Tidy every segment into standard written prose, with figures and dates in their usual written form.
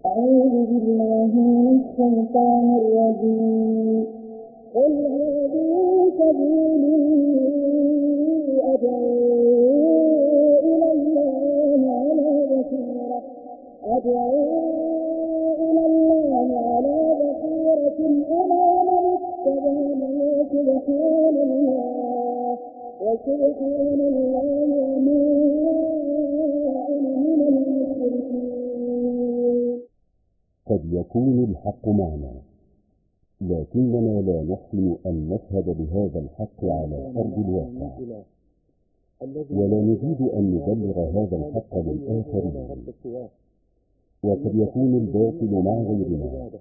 أعوذ بالله من الشيطان الرجيم. قل هذه سبيلي أدعو إلى الله على بصيرة أنا ومن اتبعني وسبحان الله وما أنا من المشركين. قد يكون الحق معنا، لكننا لا نحسن أن نشهد بهذا الحق على أرض الواقع، ولا نريد أن نبلغ هذا الحق للآخرين. وقد يكون الباطل مع غيرنا،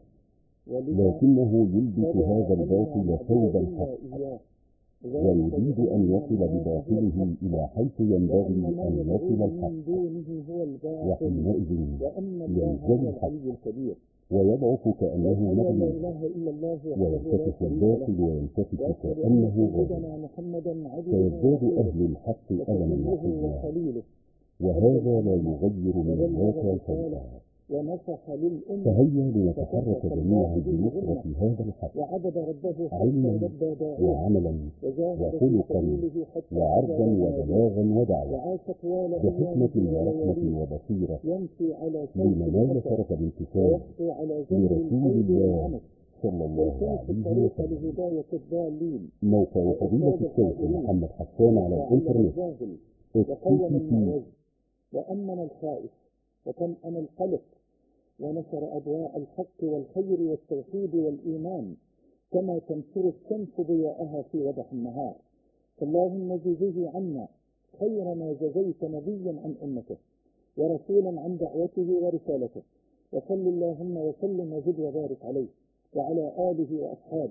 لكنه يلبس هذا الباطل ثوب الحق، ويريد أن يصل بباطله إلى حيث ينبغي أن يصل الحق، وحينئذ ينزل الحق ويضعف كأنه مغلوب، ويلتفت الباطل ويلتفت كأنه غالب، فيزداد أهل الحق ألما وحزنا، وهذا لا يغير من الواقع شيئا. فهيا لنتحرك جميعا بنصرة هذا الحق، علما وعملا وخلقا وعرضا وبلاغا ودعوة، بحكمة ورحمة وبصيرة، لننال شرف الانتساب لرسول الله صلى الله عليه وسلم. موقع فضيلة الشيخ محمد حسان على الانترنت http وأمن الخائف وطمأن القلق، ونشر أضواء الحق والخير والتوحيد والإيمان كما تنشر الشمس ضياءها في وضح النهار. فاللهم جزه عنا خير ما جزيت نبيا عن أمته ورسولا عن دعوته ورسالته، وصل اللهم وسلم وزد وبارك عليه وعلى آله وأصحابه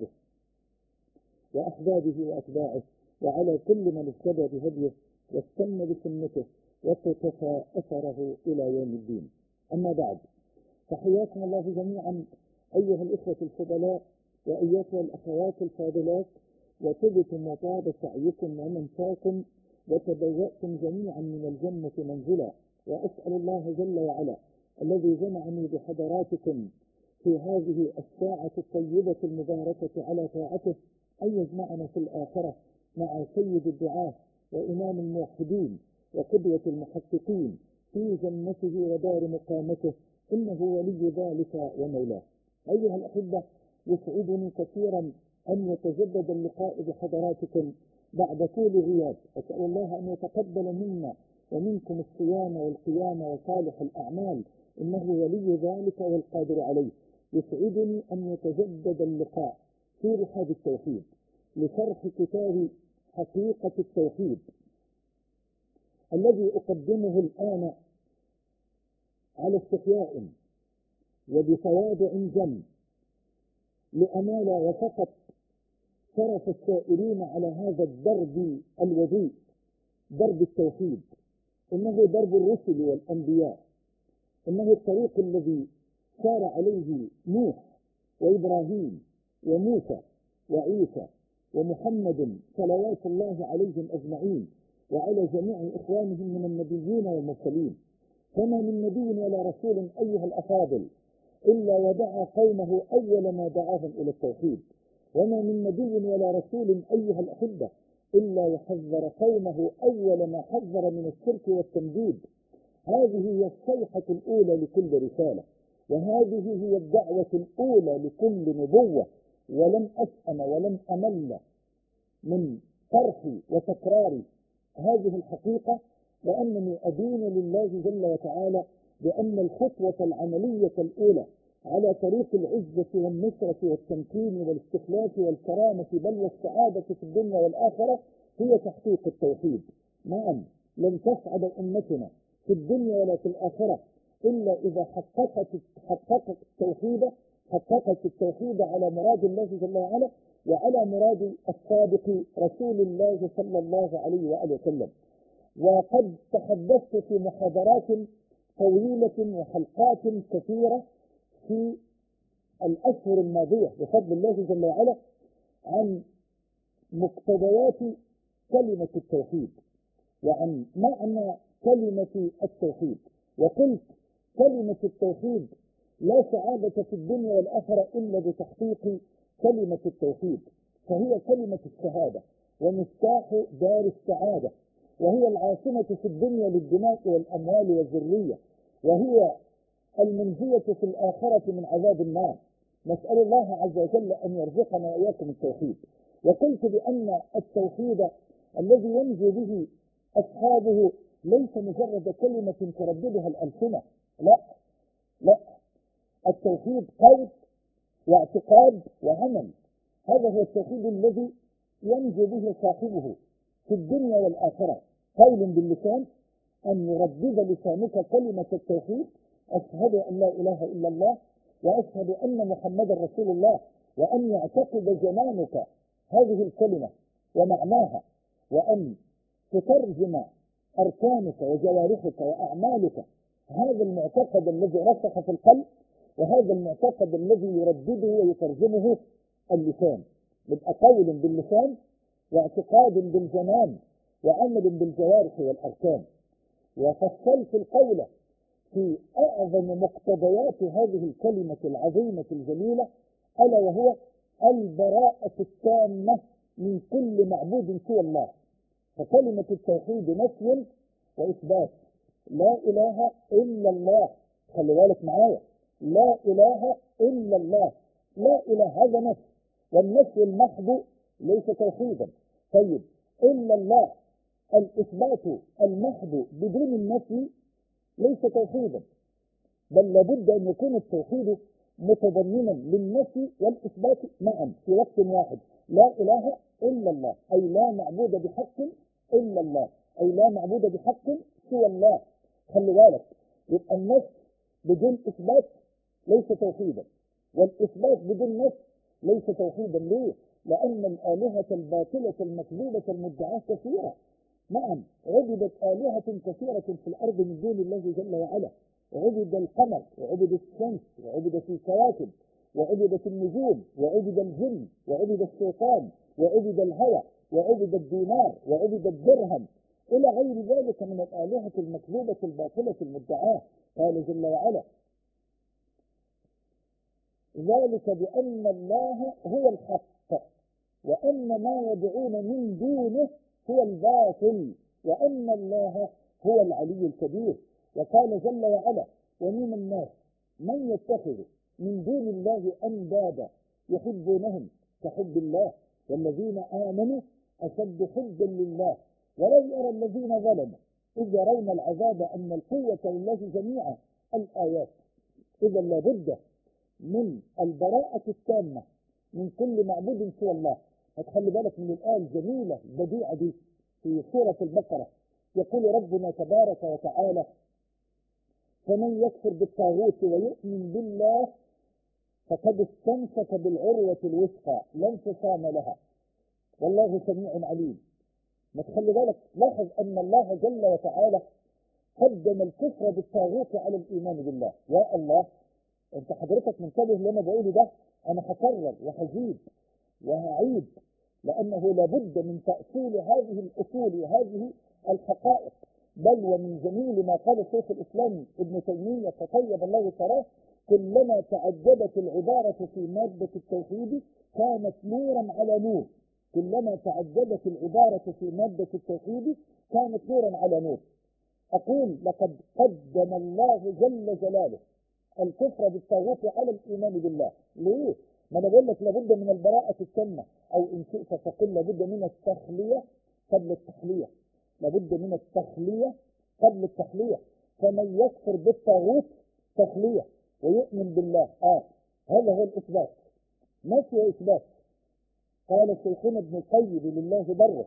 وأحبابه وأتباعه وعلى كل من اهتدى بهديه واستنى بسنته وقتفى أثره إلى يوم الدين. أما بعد، فحياكم الله جميعا أيها الإخوة الفضلاء وأيتها الأخوات الفاضلات، وطبتم وطاب سعيكم ومنشاكم وتبوأتم جميعا من الجنة منزلا. وأسأل الله جل وعلا الذي جمعني بحضراتكم في هذه الساعة الطيبة المباركة على طاعته أن يجمعنا في الآخرة مع سيد الدعاة وإمام الموحدين وقدوة المحققين في جنته ودار مقامته، إنه ولي ذلك ومولاه. أيها الأحبة، يسعدني كثيرا أن يتجدد اللقاء بحضراتكم بعد طول غياب. أسأل الله أن يتقبل منا ومنكم الصيام والقيام وصالح الأعمال، إنه ولي ذلك والقادر عليه. يسعدني أن يتجدد اللقاء في رحاب التوحيد لشرح كتاب حقيقة التوحيد الذي أقدمه الآن على استحياء وبتواضع جم، لأنال وفقط شرف السائرين على هذا الدرب الوضيء، درب التوحيد. إنه درب الرسل والأنبياء، إنه الطريق الذي سار عليه نوح وإبراهيم وموسى وعيسى ومحمد صلوات الله عليهم أجمعين وعلى جميع إخوانهم من النبيين والمرسلين. فما من نبي ولا رسول أيها الأفاضل إلا ودعا قومه أول ما دعاهم إلى التوحيد، وما من نبي ولا رسول أيها الأحبة إلا وحذر قومه أول ما حذر من الشرك والتنديد. هذه هي الصيحة الأولى لكل رسالة، وهذه هي الدعوة الأولى لكل نبوة. ولم أسأم ولم أمل من طرح وتكرار هذه الحقيقة، وأنني أدين لله جل وتعالى بأن الخطوة العملية الأولى على طريق العزة والنصرة والتمكين والاستخلاف والكرامة بل والسعادة في الدنيا والآخرة هي تحقيق التوحيد. نعم، لن تسعد أمتنا في الدنيا ولا في الآخرة إلا إذا حققت التوحيد على مراد الله جل وعلا وعلى مراد الصادق رسول الله صلى الله عليه وآله وسلم. وقد تحدثت في محاضرات طويلة وحلقات كثيرة في الأشهر الماضية بفضل الله جل وعلا عن مقتضيات كلمة التوحيد وعن معنى كلمة التوحيد. وقلت كلمة التوحيد لا سعادة في الدنيا والآخرة إلا بتحقيق كلمة التوحيد، فهي كلمة الشهادة ومفتاح دار السعادة، وهي العاصمة في الدنيا للدماء والأموال والذرية، وهي المنجية في الآخرة من عذاب النار. نسأل الله عز وجل أن يرزقنا وإياكم التوحيد. وقلت بأن التوحيد الذي ينجو به أصحابه ليس مجرد كلمة ترددها الألسنة، لا، التوحيد قول واعتقاد وعمل. هذا هو التوحيد الذي ينجو به صاحبه في الدنيا والآخرة. قول باللسان، أن يردد لسانك كلمة التوحيد: أشهد أن لا إله إلا الله وأشهد أن محمدا رسول الله، وأن يعتقد جنانك هذه الكلمة ومعناها، وأن تترجم أركانك وجوارحك وأعمالك هذا المعتقد الذي رسخ في القلب، وهذا المعتقد الذي يردده ويترجمه اللسان. يبقى قول باللسان واعتقاد بالجنان وعمل بالجوارح والأركان. وفصلت القول في أعظم مقتضيات هذه الكلمة العظيمة الجليلة، ألا وهو البراءة التامة من كل معبود سوى الله. فكلمة التوحيد نفي وإثبات، لا إله إلا الله. خلي بالك معايا، لا إله إلا الله، لا إله هذا نفي، والنفي المحض ليس توحيدا. طيب، إلا الله الإثبات المحض بدون النفي ليس توحيدا، بل لابد أن يكون التوحيد متضمنا للنفي والإثبات معا في وقت واحد. لا إله إلا الله، أي لا معبود بحق إلا الله، أي لا معبود بحق سوى الله. خلي بالك، يبقى النفي بدون إثبات ليس توحيدا، والإثبات بدون نفي ليس توحيدا. ليه؟ لأن الآلهة الباطلة المكذوبة المدعاة كثيرة. نعم، عبدت آلهة كثيرة في الأرض من دون الله جل وعلا. عبد القمر، وعبد الشمس، وعبدت الكواكب، وعبدت النجوم، وعبد الجن، وعبد الشيطان، وعبد الهوى، وعبد الدينار، وعبد الدرهم، إلى غير ذلك من الآلهة المكذوبة الباطلة المدعاة. قال جل وعلا: ذلك بأن الله هو الحق، وأن ما يدعون من دونه هو الباطل، وأن الله هو العلي الكبير. وقال جل وعلا: ومن الناس من يتخذ من دون الله أندادا يحبونهم كحب الله، والذين آمنوا أشد حبا لله، ولو يرى الذين ظلموا إذ يرون العذاب أن القوة لله جميعا. الآيات. إذا لابد من البراءة التامة من كل معبود سوى الله. هتخلي بالك من الآية الجميلة البديعة دي في سورة البقرة. يقول ربنا تبارك وتعالى: فمن يكفر بالطاغوت ويؤمن بالله فقد استمسك بالعروة الوثقى لا انفصام لها، والله سميع عليم. ما تخلي بالك، لاحظ أن الله جل وتعالى قدم الكفر بالطاغوت على الإيمان بالله. يا الله، انت حضرتك منتبه اللي انا بقوله ده؟ انا هكرر وهزيد وهعيد، لانه لابد من تأصيل هذه الاصول وهذه الحقائق. بل ومن جميل ما قال شيخ الاسلام ابن تيمية تطيب الله ثراه: كلما تعددت العبارة في مادة التوحيد كانت نورا على نور. كلما تعددت العبارة في مادة التوحيد كانت نورا على نور. اقول: لقد قدم الله جل جلاله الكفر بالطاغوت على الايمان بالله. ليه؟ ما انا بقول لك لابد من البراءة التامة، او ان شئت فقل لابد من التخلية قبل التحلية. لابد من التخلية قبل التحلية. فمن يكفر بالطاغوت تخلية ويؤمن بالله، هذا هو الاثبات. نفي واثبات. قال شيخنا ابن القيم لله بره: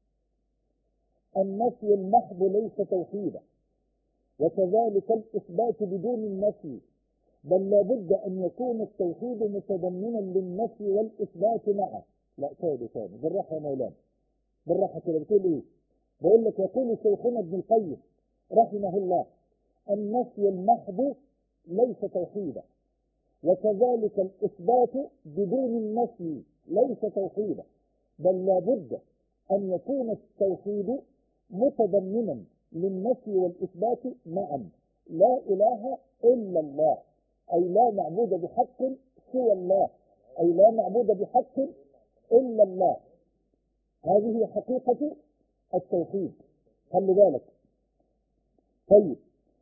النفي المحض ليس توحيدا، وكذلك الاثبات بدون النفي، بل لابد أن يكون التوحيد متضمنا للنفي والإثبات معا. لا، تاني بالراحة يا مولانا، بالراحة كده. بتقول إيه؟ بقول لك: يقول شيخنا ابن القيم رحمه الله: النفي المحض ليس توحيدا، وكذلك الإثبات بدون النفي ليس توحيدا، بل لابد أن يكون التوحيد متضمنا للنفي والإثبات معا. لا إله إلا الله، أي لا معبود بحق سوى الله، أي لا معبود بحق إلا الله. هذه هي حقيقة التوحيد، خلي بالك. طيب،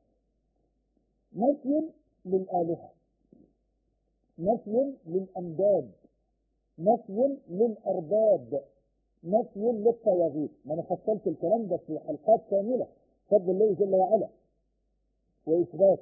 نفي للآلهة، نفي للأنداد، نفي للأرباب، نفي للطواغيت. ما انا فصلت الكلام ده في حلقات كاملة بفضل الله جل وعلا. وإثبات،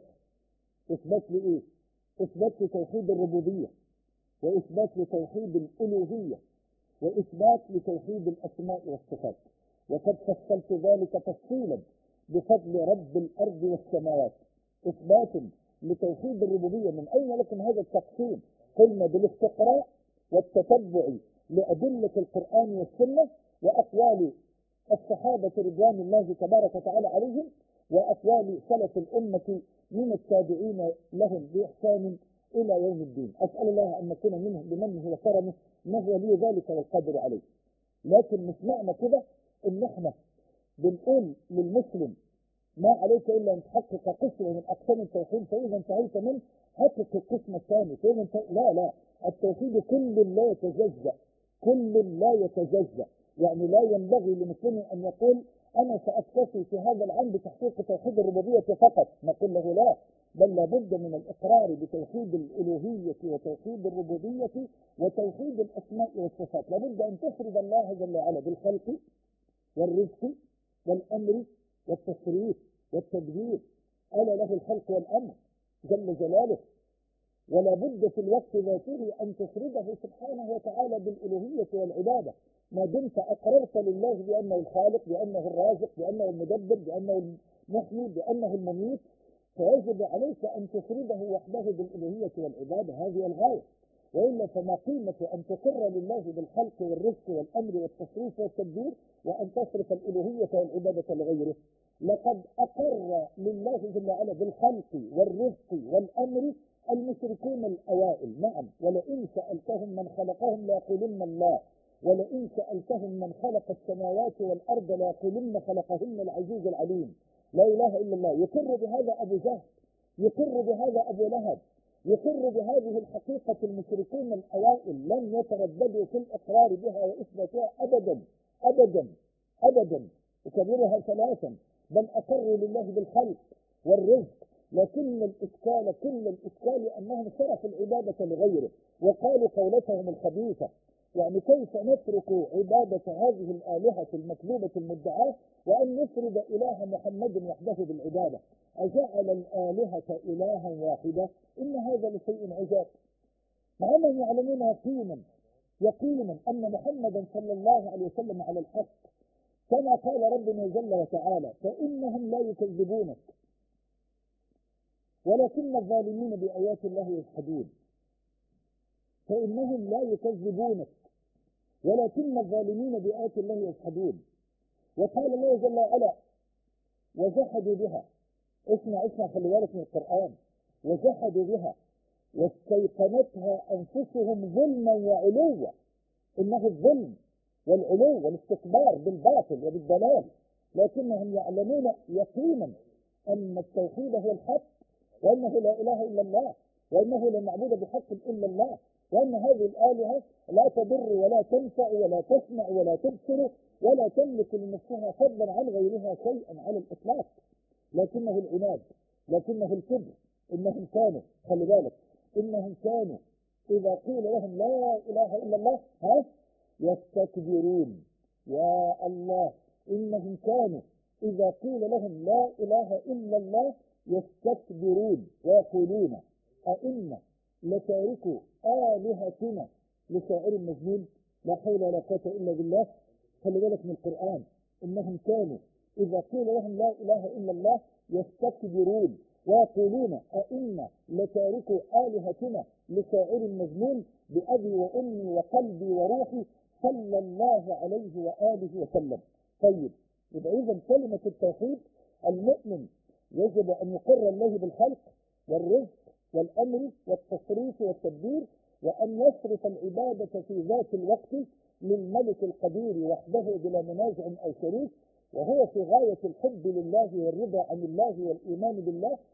إثبات لإيه؟ إثبات لتوحيد الربوبية، وإثبات لتوحيد الألوهية، وإثبات لتوحيد الأسماء والصفات. وقد فصلت ذلك تفصيلا بفضل رب الأرض والسماوات. إثبات لتوحيد الربوبية. من أين لكم هذا التقسيم؟ قلنا بالاستقراء والتتبع لأدلة القرآن والسنة وأقوال الصحابة رضوان الله تبارك وتعالى عليهم، وأقوال سلف الأمة من التابعين لهم بإحسان إلى يوم الدين. أسأل الله أن نكون منهم بمنه وكرمه، إنه ولي ذلك والقادر عليه. لكن مش معنى كده إن إحنا بنقول للمسلم ما عليك إلا أن تحقق قسم من أقسام التوحيد، فإذا انتهيت منه حقق القسم الثاني. لا، التوحيد كل لا يتجزأ، كل لا يتجزأ. يعني لا ينبغي لمسلم أن يقول أنا سأكتفي في هذا العام بتحقيق توحيد الربوبية فقط، نقول له لا، بل لابد من الإقرار بتوحيد الألوهية وتوحيد الربوبية وتوحيد الأسماء والصفات. لابد أن تفرد الله جل وعلا بالخلق والرزق والأمر والتصريف والتدبير. ألا له الخلق والأمر جل جلاله. ولا بد في الوقت ذاته أن تفرده سبحانه وتعالى بالألوهية والعبادة. ما دمت أقررت لله بأنه الخالق، بأنه الرازق، بأنه المدبر، بأنه المحيي، بأنه المميت، فيجب عليك أن تفرده وحده بالألوهية والعبادة. هذه الغاية. وإلا فما قيمة أن تقر لله بالخلق والرزق والأمر والتصريف والتدبير وأن تصرف الألوهية والعبادة لغيره؟ لقد أقر لله جل وعلا بالخلق والرزق والأمر المشركون الأوائل، نعم. ولئن سألتهم من خلقهم ليقولن الله، ولئن سألتهم من خلق السماوات والأرض ليقولن خلقهن العزيز العليم. لا إله إلا الله. يقر بهذا أبو جهل، يقر بهذا أبو لهب، يقر بهذه الحقيقة المشركون الأوائل، لم يترددوا في الإقرار بها وإثباتها أبدا أبدا أبدا. أكررها ثلاثا: بل أقروا لله بالخلق والرزق، لكن الإشكال كل الإشكال أنهم صرفوا العبادة لغيره وقالوا قولتهم الخبيثة. يعني كيف نترك عبادة هذه الآلهة المكذوبة المدعاة وأن نفرد إله محمد وحده بالعبادة؟ أجعل الآلهة إلها واحدة؟ إن هذا لشيء عجاب. مع أنهم يعلمون يقينا أن محمدا صلى الله عليه وسلم على الحق، كما قال ربنا جل وتعالى: فإنهم لا يكذبونك ولكن الظالمين بآيات الله يجحدون. فإنهم لا يكذبونك ولكن الظالمين بآيات الله يجحدون. وقال الله جل وعلا: وجحدوا بها. اسمع خلي بالك من القرآن. وجحدوا بها واستيقنتها أنفسهم ظلما وعلوا. إنه الظلم والعلو والاستكبار بالباطل وبالضلال، لكنهم يعلمون يقينا أن التوحيد هو الحق، وأنه لا إله إلا الله، وأنه لا معبود بحق إلا الله، وأن هذه الآلهة لا تضر ولا تنفع ولا تسمع ولا تبصر ولا تملك لنفسها فضلا عن غيرها شيئا على الإطلاق. لكنه العناد، لكنه الكبر. إنهم كانوا، خلي بالك، إنهم كانوا إذا قيل لهم لا إله إلا الله يستكبرون. يا الله، إنهم كانوا إذا قيل لهم لا إله إلا الله يستكبرون ويقولون أئنا لتاركوا آلهتنا لشاعر مجنون. لا حول ولا قوة إلا بالله. خلي بالك من القرآن. إنهم كانوا إذا قيل لهم لا إله إلا الله يستكبرون ويقولون أئنا لتاركوا آلهتنا لشاعر مجنون بأبي وأمي وقلبي وروحي صلى الله عليه وآله وسلم. طيب، يبقى إذا كلمة التوحيد المؤمن يجب أن يقر الله بالخلق والرزق والأمر والتصريف والتدبير، وأن يصرف العبادة في ذات الوقت للملك القدير وحده بلا منازع أو شريك، وهو في غاية الحب لله والرضا عن الله والإيمان بالله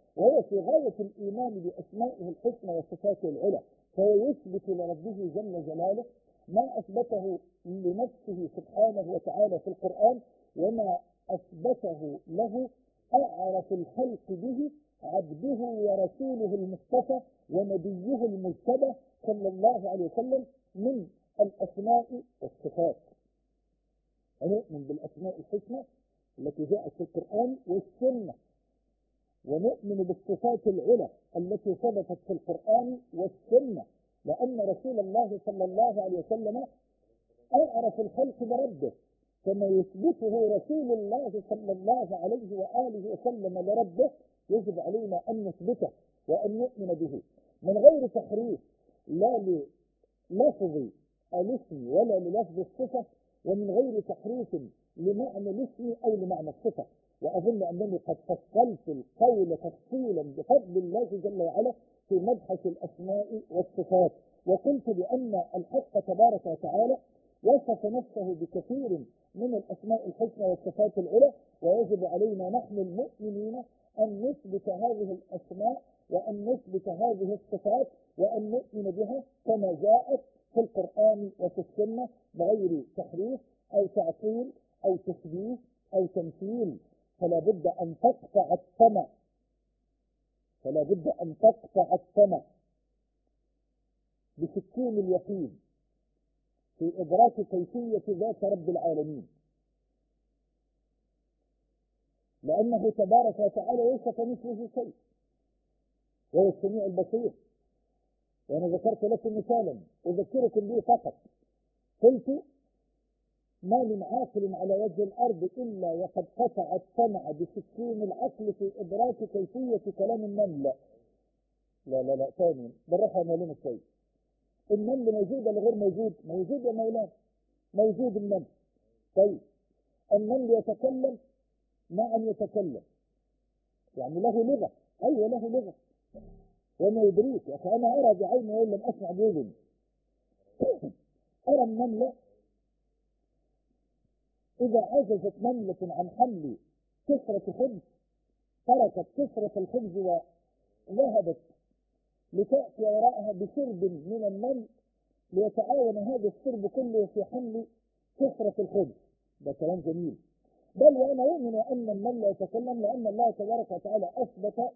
وهو في غاية الإيمان بأسمائه الحسنى وصفاته العلى، فهو يثبت لربه جل جلاله ما أثبته لنفسه سبحانه وتعالى في القرآن، وما أثبته له أعرف الخلق به عبده ورسوله المصطفى ونبيه المجتبى صلى الله عليه وسلم من الأسماء والصفات. ونؤمن بالأسماء الحسنى التي جاءت في القرآن والسنة، ونؤمن بالصفات العلى التي ثبتت في القرآن والسنة، لأن رسول الله صلى الله عليه وسلم أعرف الخلق بربه، كما يثبته رسول الله صلى الله عليه وآله وسلم لربه يجب علينا أن نثبته وأن نؤمن به من غير تحريف، لا للفظ الاسم ولا للفظ الصفة، ومن غير تحريف لمعنى الاسم أو لمعنى الصفة. وأظن أنني قد فصلت القول تفصيلا بفضل الله جل وعلا في مبحث الأسماء والصفات، وقلت بأن الحق تبارك وتعالى وصف نفسه بكثير من الأسماء الحسنى والصفات العلى، ويجب علينا نحن المؤمنين أن نثبت هذه الأسماء وأن نثبت هذه الصفات وأن نؤمن بها كما جاءت في القرآن وفي السنة بغير تحريف أو تعطيل أو تشبيه أو تمثيل. فلا بد أن تقطع الطمع، فلا بد أن تقطع الطمع بسكين اليقين في إدراك كيفية ذات رب العالمين، لأنه تبارك وتعالى ليس كمثله شيء وهو السميع البصير. وأنا ذكرت لكم مثالا أذكركم به فقط، قلت ما من عاقل على وجه الأرض إلا وقد قطع الطمع بسكين العقل في إدراك كيفية كلام النمل. لا ثانيا بالراحة مالين الشيء. النمل موجود ولا غير موجود؟ موجود يا مولانا، موجود النمل. طيب النمل يتكلم؟ نعم يتكلم، يعني له لغة. أيوة له لغة، وما يدريك يا أخي، أنا أرى بعيني وإن لم أسمع بأذني. أرى النملة إذا عجزت نملة عن حمل كسرة خبز تركت كسرة الخبز وذهبت لتأتي وراءها بسرب من النمل ليتعاون هذا السرب كله في حمل كسرة الخبز. ده كلام جميل. بل وأنا أؤمن أن النمل يتكلم، لأن الله تبارك وتعالى أثبت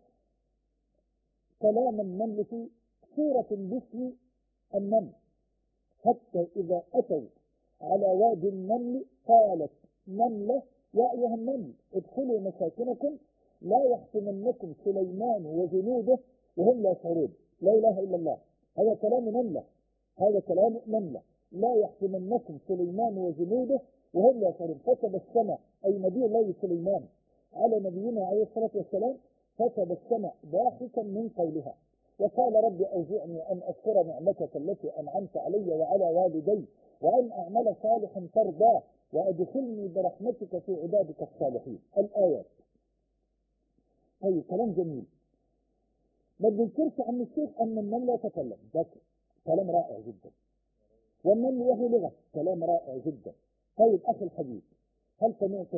كلام النمل في سورة باسم النمل، حتى إذا أتوا على وادي النمل قالت نملة يا أيها النمل ادخلوا مساكنكم لا يحطمنكم سليمان وجنوده وهم لا يشعرون. لا إله إلا الله، هذا كلام نملة، هذا كلام نملة. لا يحطمنكم سليمان وجنوده وهم لا يشعرون. فتبسم أي نبي الله سليمان على نبينا عليه الصلاة والسلام، فتبسم ضاحكا من قولها وقال رب أوزعني أن أذكر نعمتك التي أنعمت علي وعلى والدي وأن أعمل صالحا ترضاه وأدخلني برحمتك في عبادك الصالحين. الآيات. طيب كلام جميل. ما بننكرش عن الشيخ أن النمل يتكلم، ده كلام رائع جدا، والنمل له لغة، كلام رائع جدا. طيب أخي الحبيب، هل سمعت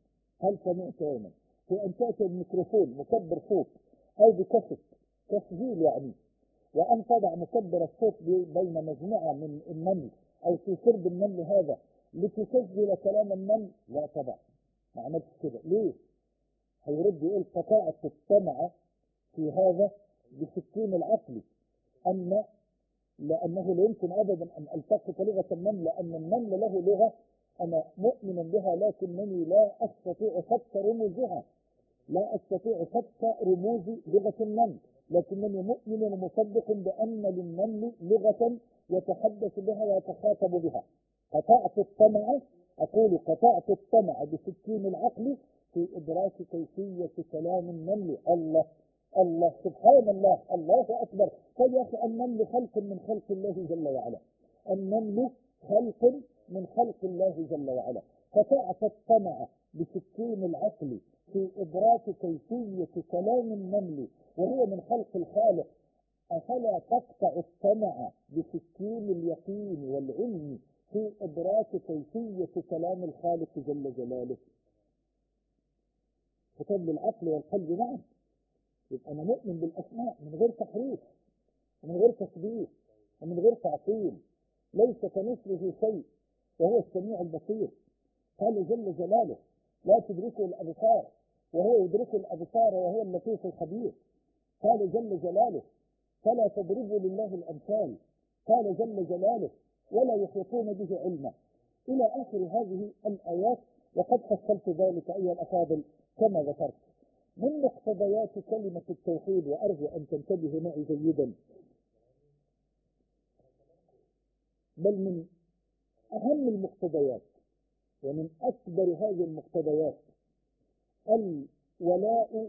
يوما في أن تأتي الميكروفون مكبر صوت أو بكشف تسجيل يعني، وأن تضع مكبر الصوت بين مجموعة من النمل أو في سرب النمل هذا لتسجل كلام النمل؟ لا طبعا، ما عملتش كده. ليه؟ هيرد يقول قطعت الطمع في هذا بسكين العقل، أن لأنه لا يمكن أبدا أن ألتقط لغة النمل، لأن النمل له لغة أنا مؤمن بها، لكنني لا أستطيع خط رموزها، لا أستطيع خط رموز لغة النمل، لكنني مؤمن ومصدق بأن للنمل لغة يتحدث بها ويتخاطب بها. قطعت الطمع، أقول قطعت الطمع بسكين العقل في إدراك كيفية كلام النمل. الله سبحان الله، الله أكبر. طيب يا أخي، النمل خلق من خلق الله جل وعلا، النمل خلق من خلق الله جل وعلا. قطعت الطمع بسكين العقل في إدراك كيفية كلام النمل وهو من خلق الخالق، أفلا تقطع الطمع بسكين اليقين والعلم في إدراك كيفية كلام الخالق جل جلاله؟ فتم العقل والقلب معا، يبقى أنا مؤمن بالأسماء من غير تحريف ومن غير تشبيه ومن غير تعطيل. ليس كمثله شيء وهو السميع البصير. قال جل جلاله لا تدركه الأبصار وهو يدرك الأبصار وهو اللطيف الخبير. قال جل جلاله فلا تضربوا لله الأمثال. قال جل جلاله ولا يحيطون به علما، إلى آخر هذه الآيات. وقد فصلت ذلك أيها الأفاضل كما ذكرت. من مقتضيات كلمة التوحيد، وأرجو أن تنتبهوا معي جيدا، بل من أهم المقتضيات ومن أكبر هذه المقتضيات الولاء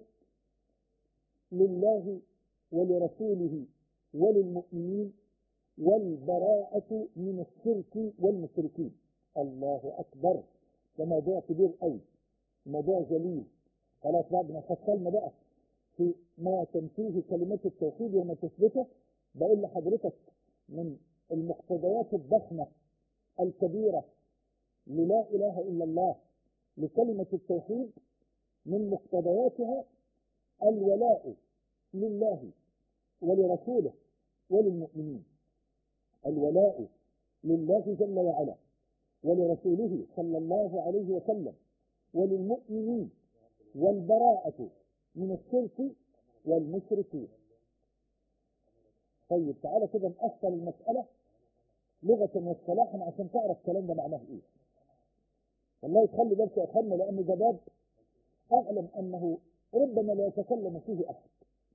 لله ولرسوله وللمؤمنين والبراءة من الشرك والمشركين. الله أكبر، ده موضوع كبير قوي، موضوع جليل. خلاص بعد ما فصلنا بقى في ما تنفيه كلمات التوحيد وما تثبته، بقول لحضرتك من المقتضيات الضخمة الكبيرة للا إله إلا الله لكلمة التوحيد، من مقتضياتها الولاء لله ولرسوله وللمؤمنين. الولاء لله جل وعلا ولرسوله صلى الله عليه وسلم وللمؤمنين، والبراءة من الشرك والمشركين. طيب تعالى كده نأصل المسألة لغة واصطلاحا عشان تعرف الكلام ده معناه ايه. والله تخلي بالك يا اخوانا، لان ده باب اعلم انه ربما لا يتكلم فيه احد،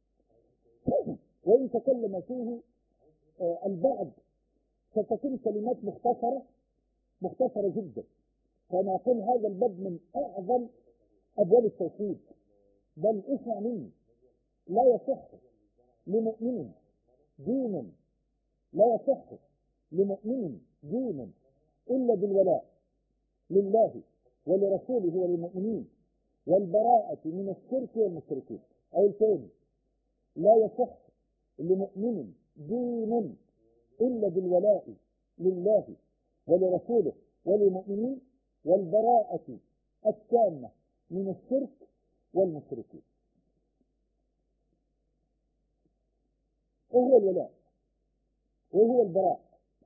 وان تكلم فيه البعض ستكون كلمات مختصرة جدا. فانا اقول هذا الباب من اعظم ابواب التوحيد. بل اسمع مني، لا يصح لمؤمن دين، لا يصح لمؤمن دين الا بالولاء لله ولرسوله وللمؤمنين والبراءة من الشرك والمشركين. أو الثاني، لا يصح لمؤمن دين إلا بالولاء لله ولرسوله وللمؤمنين والبراءة التامة من الشرك والمشركين. وهو الولاء وهو البراء.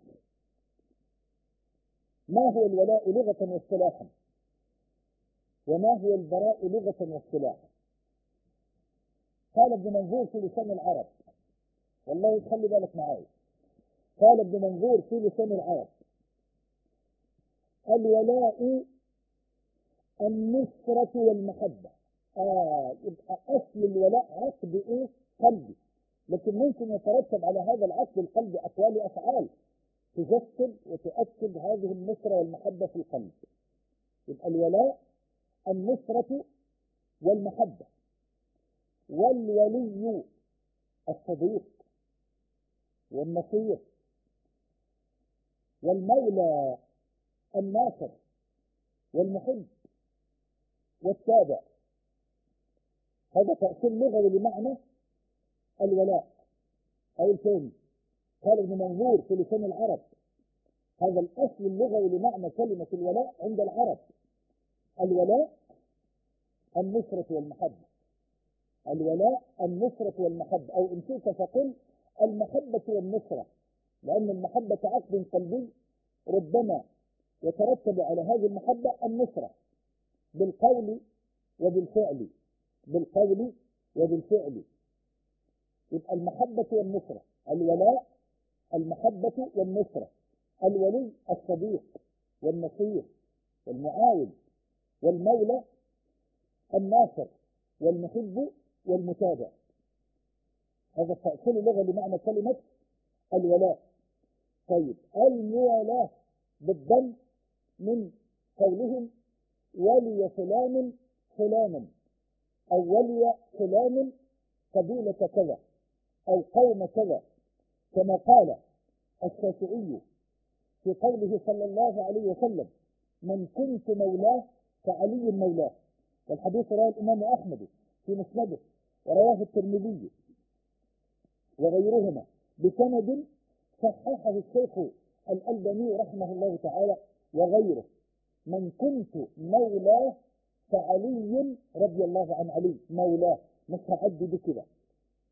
ما هو الولاء لغة واصطلاحا؟ وما هو البراء لغة واصطلاحا؟ قال ابن منظور في لسان العرب، والله خلي بالك معايا، قال ابن منظور في لسان العرب الولاء النصرة والمحبة. يبقى أصل الولاء عقد إيه؟ قلبي، لكن ممكن يترتب على هذا العقد القلبي أقوال وأفعال تجسد وتؤكد هذه النصرة والمحبة في القلب. يبقى الولاء النصرة والمحبة. والولي الصديق والنصير والمولى الناصر والمحب والتابع. هذا تأصيل لغوي لمعنى الولاء. أو الثاني، قال ابن منظور في لسان العرب هذا الأصل اللغوي لمعنى كلمة الولاء عند العرب الولاء النصرة والمحبة. الولاء النصرة والمحبة، أو إن شئت فقل المحبة والنصرة، لأن المحبة عقد قلبي ربما يترتب على هذه المحبة النصرة بالقول وبالفعل، بالقول وبالفعل. يبقى المحبة والنصرة، الولاء المحبة والنصرة، الولي الصديق والنصير والمعاون والمولى الناصر والمحب والمتابع. هذا تأصيل لغة لمعنى كلمة الولاء. طيب الموالاة بالضم من قولهم ولي فلان فلانا، أو ولي فلان قبيلة كذا أو قوم كذا، كما قال الشافعي في قوله صلى الله عليه وسلم من كنت مولاه فعلي مولاه. والحديث رواه الإمام أحمد في مسنده ورواه الترمذي وغيرهما بسند صححه الشيخ الألباني رحمه الله تعالى وغيره. من كنت مولاه فعلي رضي الله عن علي مولاه، مش هعدي بكده،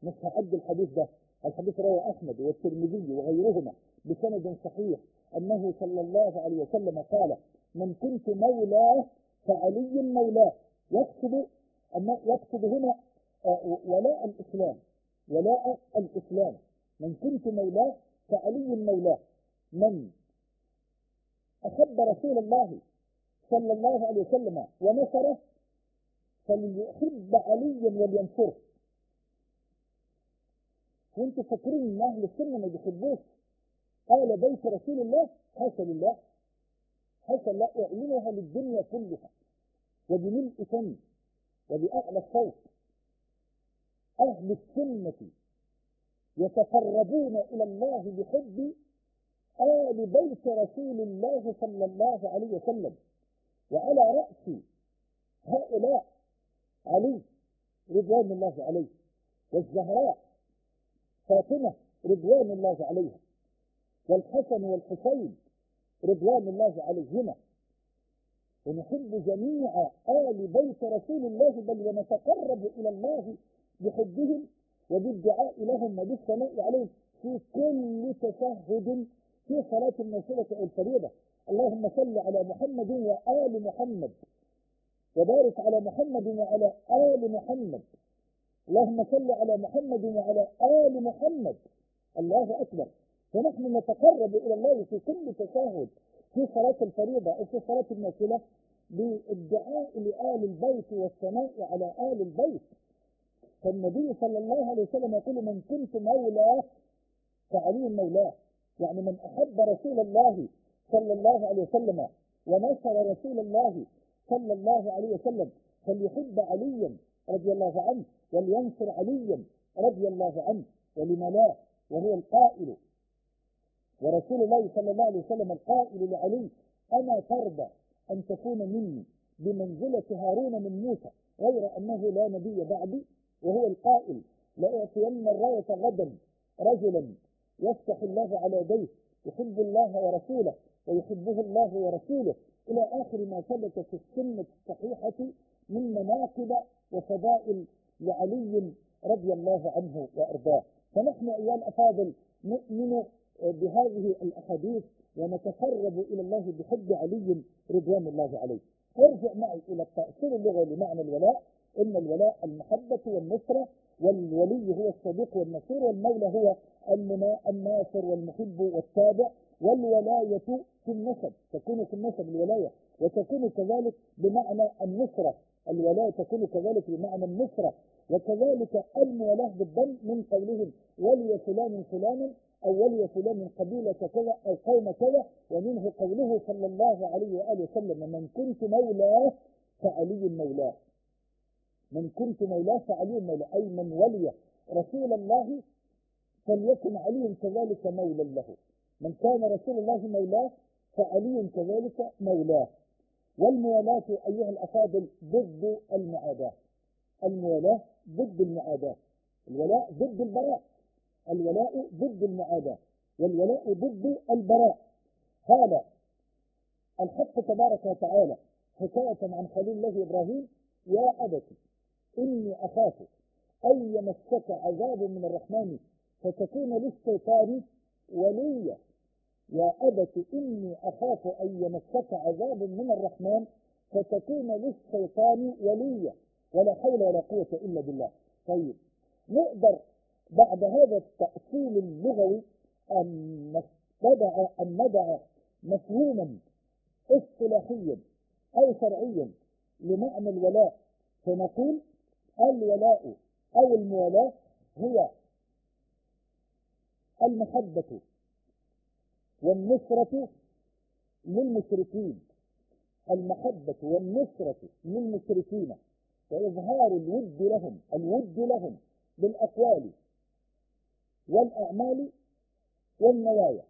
مش هعد الحديث ده. الحديث رواه أحمد والترمذي وغيرهما بسند صحيح أنه صلى الله عليه وسلم قال: من كنت مولاه فعلي مولاه. يقصد هنا ولاء الإسلام، ولاء الإسلام. من كنت مولاه فعلي مولاه. من أحب رسول الله صلى الله عليه وسلم ونصره فليحب عليا ولينصره. وانتم فاكرين ان اهل السنه ما بيحبوش آل بيت رسول الله؟ حاشا لله، حاشا الله، اعلنوها للدنيا كلها وبملء فم وبأعلى الصوت. أهل السنة يتقربون إلى الله بحب آل بيت رسول الله صلى الله عليه وسلم، وعلى رأس هؤلاء علي رضوان الله عليه، والزهراء فاطمة رضوان الله عليها، والحسن والحسين رضوان الله عليهما. ونحب جميع آل بيت رسول الله، بل ونتقرب إلى الله بحبهم وبالدعاء لهم وبالثناء عليهم في كل تشهد في صلاة النافلة أو الفريضة. اللهم صل على محمد وآل محمد، وبارك على محمد وعلى آل محمد. اللهم صل على محمد وعلى آل محمد. الله أكبر. فنحن نتقرب إلى الله في كل تشهد في صلاة الفريضة أو في صلاة النافلة بالدعاء لآل البيت والثناء على آل البيت. فالنبي صلى الله عليه وسلم يقول: من كنت مولاه فعلي مولاه. يعني من أحب رسول الله صلى الله عليه وسلم ونصر رسول الله صلى الله عليه وسلم فليحب عليا رضي الله عنه ولينصر عليا رضي الله عنه. ولما لا، وهو القائل، ورسول الله صلى الله عليه وسلم القائل لعلي: أنا ترضى أن تكون مني بمنزلة هارون من موسى غير أنه لا نبي بعدي. وهو القائل: لأعطين الراية غدا رجلا يفتح الله على يديه يحب الله ورسوله ويحبه الله ورسوله، إلى آخر ما ثبت في السنة الصحيحة من مناقب وفضائل لعلي رضي الله عنه وأرضاه. فنحن أيها الأفاضل نؤمن بهذه الأحاديث ونتقرب إلى الله بحب علي رضوان الله عليه. ارجع معي إلى التأصيل اللغوي لمعنى الولاء. إن الولاء المحبة والنصرة، والولي هو الصديق والنصير، والمولى هو الناصر والمحب والتابع. والولاية في النسب، تكون في النسب الولاية، وتكون كذلك بمعنى النصرة. الولاية تكون كذلك بمعنى النصرة. وكذلك الموالاه بالضم من قولهم: ولي فلان فلانا، أو ولي فلان قبيلة كذا أو قوم كذا. ومنه قوله صلى الله عليه وآله وسلم: من كنت مولاه فعلي مولاه. من كنت مولاه فعلي مولاه، أي من ولي رسول الله فليكن علي كذلك مولا له. من كان رسول الله مولاه فعلي كذلك مولاه. والموالاة أيها الأفاضل ضد المعاداة. الموالاة ضد المعاداة. الولاء ضد البراء، الولاء ضد المعاداة، والولاء ضد البراء. قال الحق تبارك وتعالى حكاية عن خليل الله إبراهيم: يا أبت إني أخاف أن يمسك عذاب من الرحمن فتكون للشيطان وليا. يا أبت إني أخاف أن يمسك عذاب من الرحمن فتكون للشيطان وليا. ولا حول ولا قوة إلا بالله. طيب، نقدر بعد هذا التأصيل اللغوي أن ندع مفهوما اصطلاحيا أو شرعيا لمعنى الولاء، فنقول: الولاء أو الموالاة هي المحبة والنصرة للمشركين. المحبة والنصرة للمشركين وإظهار الود لهم بالأقوال والأعمال والنوايا.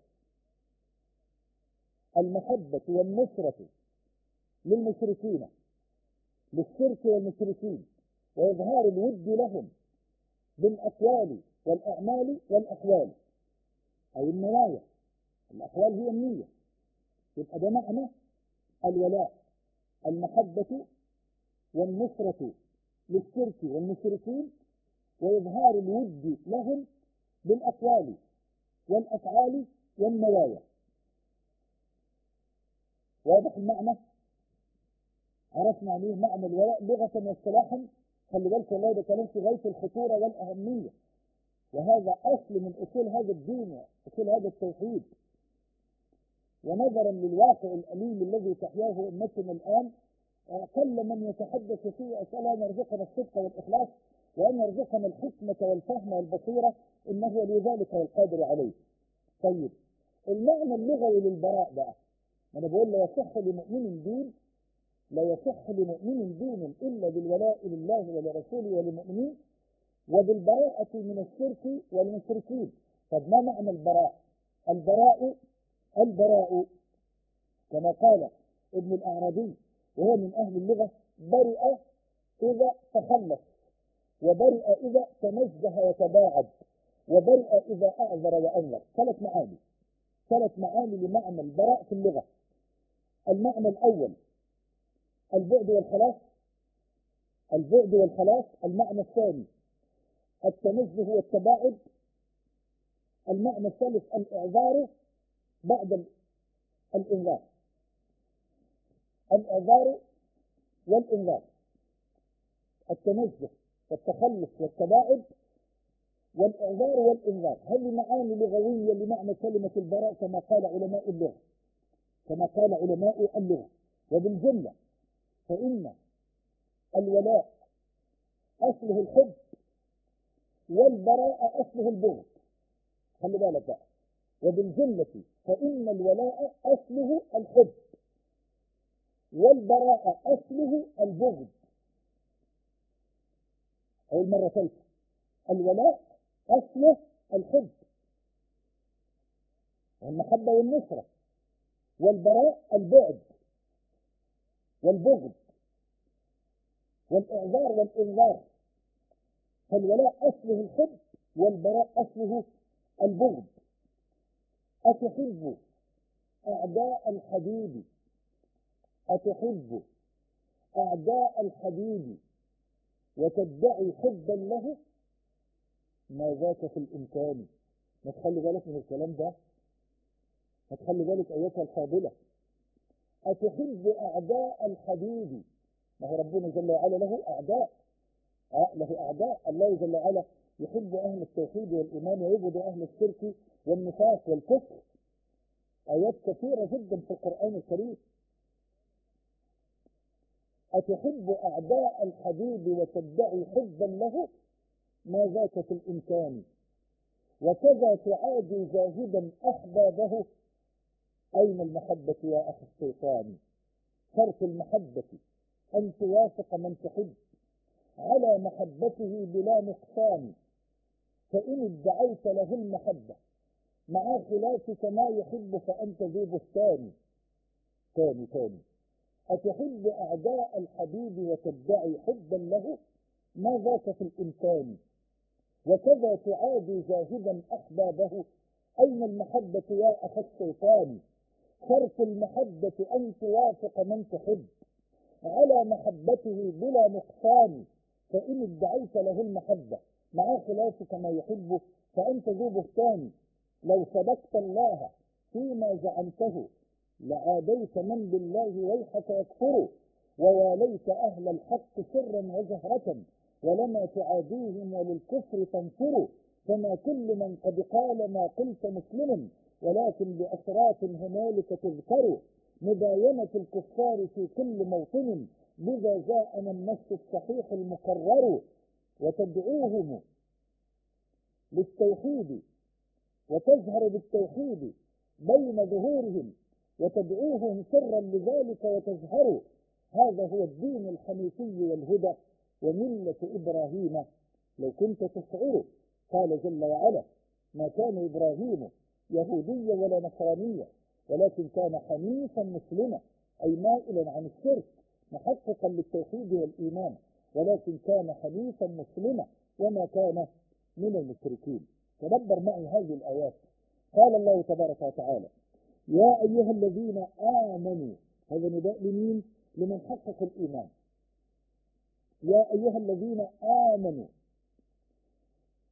المحبة والنصرة للمشركين، للشرك والمشركين، وإظهار الود لهم بالأقوال والأعمال والأحوال، أي النوايا. الأقوال هي النية. يبقى ده معنى الولاء: المحبة والنصرة للشرك والمشركين، وإظهار الود لهم بالأقوال والأفعال والنوايا. واضح المعنى؟ عرفنا عليه معنى الولاء لغة واصطلاحا. خلي بالك والله ده كلام في غاية الخطورة والأهمية، وهذا أصل من أصول هذا الدين وأصول هذا التوحيد. ونظرا للواقع الأليم الذي تحياه أمتنا الآن، قل من يتحدث فيه. أسأل أن يرزقنا الصدق والإخلاص، وأن يرزقنا الحكمة والفهم والبصيرة، إنه ولي ذلك والقادر عليه. طيب، المعنى اللغوي للبراء بقى، أنا بقول لا يصح لمؤمن دين، لا يصح لمؤمن دين إلا بالولاء لله ولرسوله وللمؤمنين، وبالبراءة من الشرك والمشركين. طب ما معنى البراء؟ البراء كما قال ابن الأعرابي وهو من أهل اللغة: برئ إذا تخلص، وبرئ إذا تنزه وتباعد، وبرئ إذا أعذر وأنذر. ثلاث معاني لمعنى البراء في اللغة. المعنى الأول البعد والخلاص. المعنى الثاني التنزه والتباعد. المعنى الثالث الإعذار بعد الإنذار. الإعذار والإنذار، التنزه والتخلص والتباعد والإعذار والإنذار، هذه معاني لغوية لمعنى كلمة البراء كما قال علماء اللغة. وبالجملة فإن الولاء أصله الحب، والبراء أصله البغض. خلي بالك بقى، وبالجملة فإن الولاء أصله الحب، والبراء أصله البغض. أو مرة ثالثة، الولاء أصله الحب والمحبة والنصرة، والبراء البعد والبغض والإعذار والإنذار. فالولاء أصله الحب، والبراء أصله البغض. أتحب أعداء الحبيب وتدعي حبا له، ما ذاك في الإمكان. ما تخلي بالك من الكلام ده، ما تخلي بالك أيتها الفاضلة. أتحب أعداء الحبيب، ما هو ربنا جل وعلا له أعداء. الله جل وعلا يحب أهل التوحيد والإيمان ويبغض أهل الشرك والنفاق والكفر. آيات كثيرة جدا في القرآن الكريم. أتحب أعداء الحبيب وتدعي حبا له، ما ذاك في الإمكان. وكذا تعادي زاهدا أحبابه، أين المحبة يا أخي الشيطان؟ شرط المحبة أن توافق من تحب على محبته بلا نقصان، فإن ادعيت له المحبة مع خلافك ما يحب فأنت ذو بهتان. تاني أتحب أعداء الحبيب وتدعي حبا له، ما ذاك في الإمكان. وكذا تعادي زاهدا أحبابه، أين المحبة يا أخي الشيطان؟ شرط المحبة أن توافق من تحب على محبته بلا نقصان، فإن ادعيت له المحبة مع خلافك ما يحب فأنت ذو بهتان. لو صدقت الله فيما زعمته لعاديت من بالله ويحك يكفر، وواليت أهل الحق سرا وجهرة، ولما تعاديهم وللكفر تنفر. فما كل من قد قال ما قلت مسلم، ولكن بأسرات هنالك تذكر. مباينة الكفار في كل موطن، لذا جاءنا النص الصحيح المقرر. وتدعوهم للتوحيد وتجهر بالتوحيد بين ظهورهم، وتدعوهم سرا لذلك وتجهروا. هذا هو الدين الحنيفي والهدى وملة إبراهيم لو كنت تشعر. قال جل وعلا: ما كان إبراهيم يهوديا ولا نصرانيا، ولكن كان حنيفا مسلما، أي مائلا عن الشرك محققا للتوحيد والإيمان، ولكن كان حنيفا مسلما وما كان من المشركين. تدبر معي هذه الآيات. قال الله تبارك وتعالى: يا أيها الذين آمنوا. هذا نداء لمين؟ لمن حقق الإيمان. يا أيها الذين آمنوا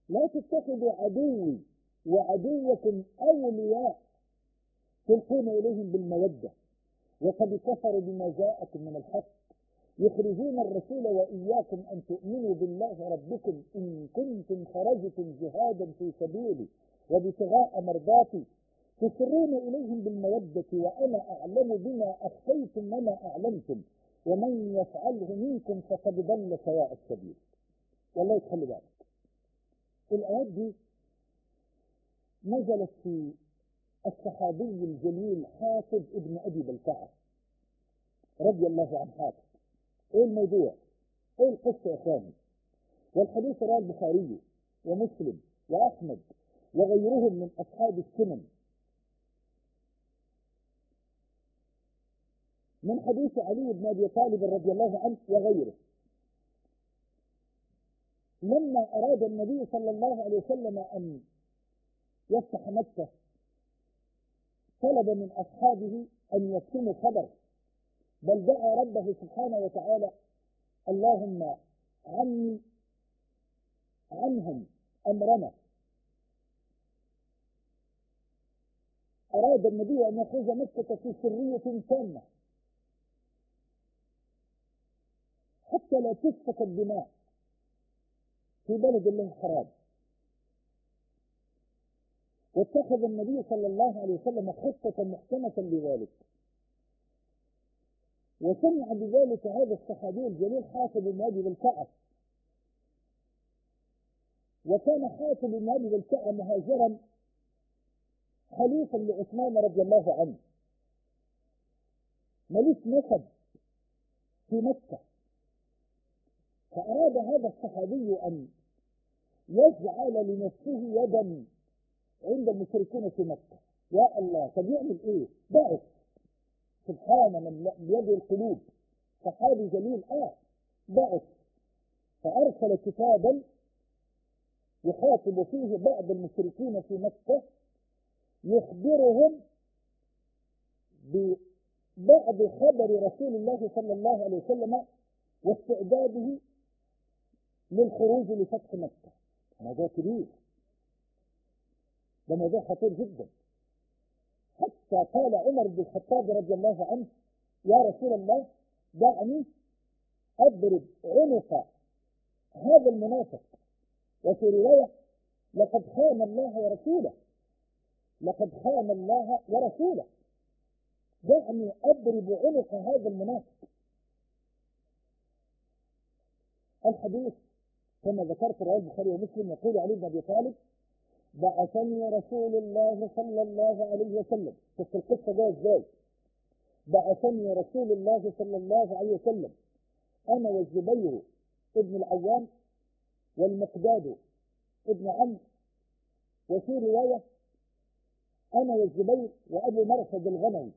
لا تتخذوا عدوي وعدوكم أولياء تلقون إليهم بالمودة وقد كفروا بما جاءكم من الحق يخرجون الرسول وإياكم أن تؤمنوا بالله ربكم إن كنتم خرجتم جهادا في سبيلي وابتغاء مرضاتي تسرون إليهم بالمودة وأنا أعلم بما أخفيتم وما أعلمتم ومن يفعله منكم فقد ضل سواء السبيل. والله يتخلي بالك، الآيات دي نزلت في الصحابي الجليل حافظ ابن أبي بلتعة رضي الله عن حافظ. ايه الموضوع؟ ايه القصة يا اخواني؟ والحديث رواه البخاري ومسلم وأحمد وغيرهم من أصحاب السنن من حديث علي بن أبي طالب رضي الله عنه وغيره. لما أراد النبي صلى الله عليه وسلم أن يفتح مكة طلب من أصحابه أن يكتموا خبر، بل دعا ربه سبحانه وتعالى اللهم عني عنهم أمرنا. أراد النبي أن يخرج مكة في سرية تامة حتى لا تسفك الدماء في بلد الله الحرام. واتخذ النبي صلى الله عليه وسلم خطة محكمة لذلك، وسمع بذلك هذا الصحابي الجليل حافظ بن أبي بلتعة. وكان حافظ بن أبي بلتعة مهاجرا خليفا لعثمان رضي الله عنه، ملوش نسب في مكة. فأراد هذا الصحابي أن يجعل لنفسه يدا عند المشركين في مكة. يا الله، طب يعمل ايه؟ بعث سبحان من بيده القلوب، صحابي جليل بعث فأرسل كتابا يخاطب فيه بعض المشركين في مكة يخبرهم ببعض خبر رسول الله صلى الله عليه وسلم واستعداده للخروج لفتح مكة. موضوع كبير، ده موضوع خطير جدا. حتى قال عمر بن الخطاب رضي الله عنه يا رسول الله دعني أضرب عنق هذا المنافق، وفي رواية لقد خان الله ورسوله، لقد خان الله ورسوله، دعني أضرب عنق هذا المنافق. الحديث كما ذكرت رواه البخاري ومسلم يقول علي بن أبي طالب بعثني رسول الله صلى الله عليه وسلم. شوف القصة جايه ازاي. بعثني رسول الله صلى الله عليه وسلم أنا والزبير ابن العوام والمقداد ابن عمرو، وفي رواية أنا والزبير وأبو مرثد الغنوي.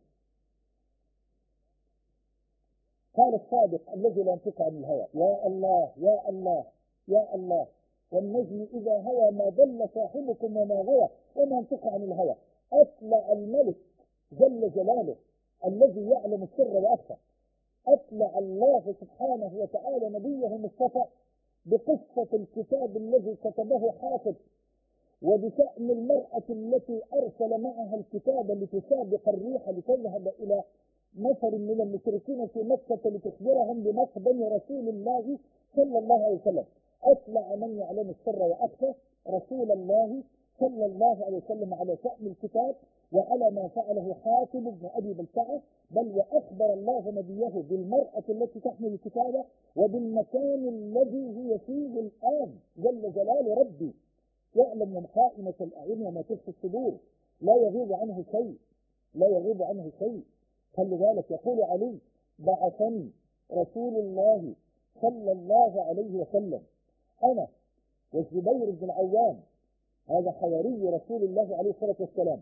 قال الصادق الذي لا ينطق عن الهوى يا الله يا الله يا الله والنجم إذا هوى ما ضل صاحبكم وما غوى وما ينطق عن الهوى. أطلع الملك جل جلاله الذي يعلم السر وأخفى، أطلع الله سبحانه وتعالى نبيه مصطفى بقصة الكتاب الذي كتبه حافظ، وبشأن المرأة التي أرسل معها الكتاب لتسابق الريح لتذهب إلى نفر من المشركين في مكة لتخبرهم بمقدم رسول الله صلى الله عليه وسلم. أطلع من يعلم السر وأخفى رسول الله صلى الله عليه وسلم على شأن الكتاب وعلى ما فعله حاتم بن أبي بلتعة، بل وأخبر الله نبيه بالمرأة التي تحمل الكتاب وبالمكان الذي هي فيه الآن جل جلال ربي يعلم خائنة الأعين وما تخفي الصدور، لا يغيب عنه شيء، لا يغيب عنه شيء. خلي بالك، يقول علي بعثني رسول الله صلى الله عليه وسلم أنا والزبير بن العوام، هذا حواري رسول الله عليه الصلاة والسلام،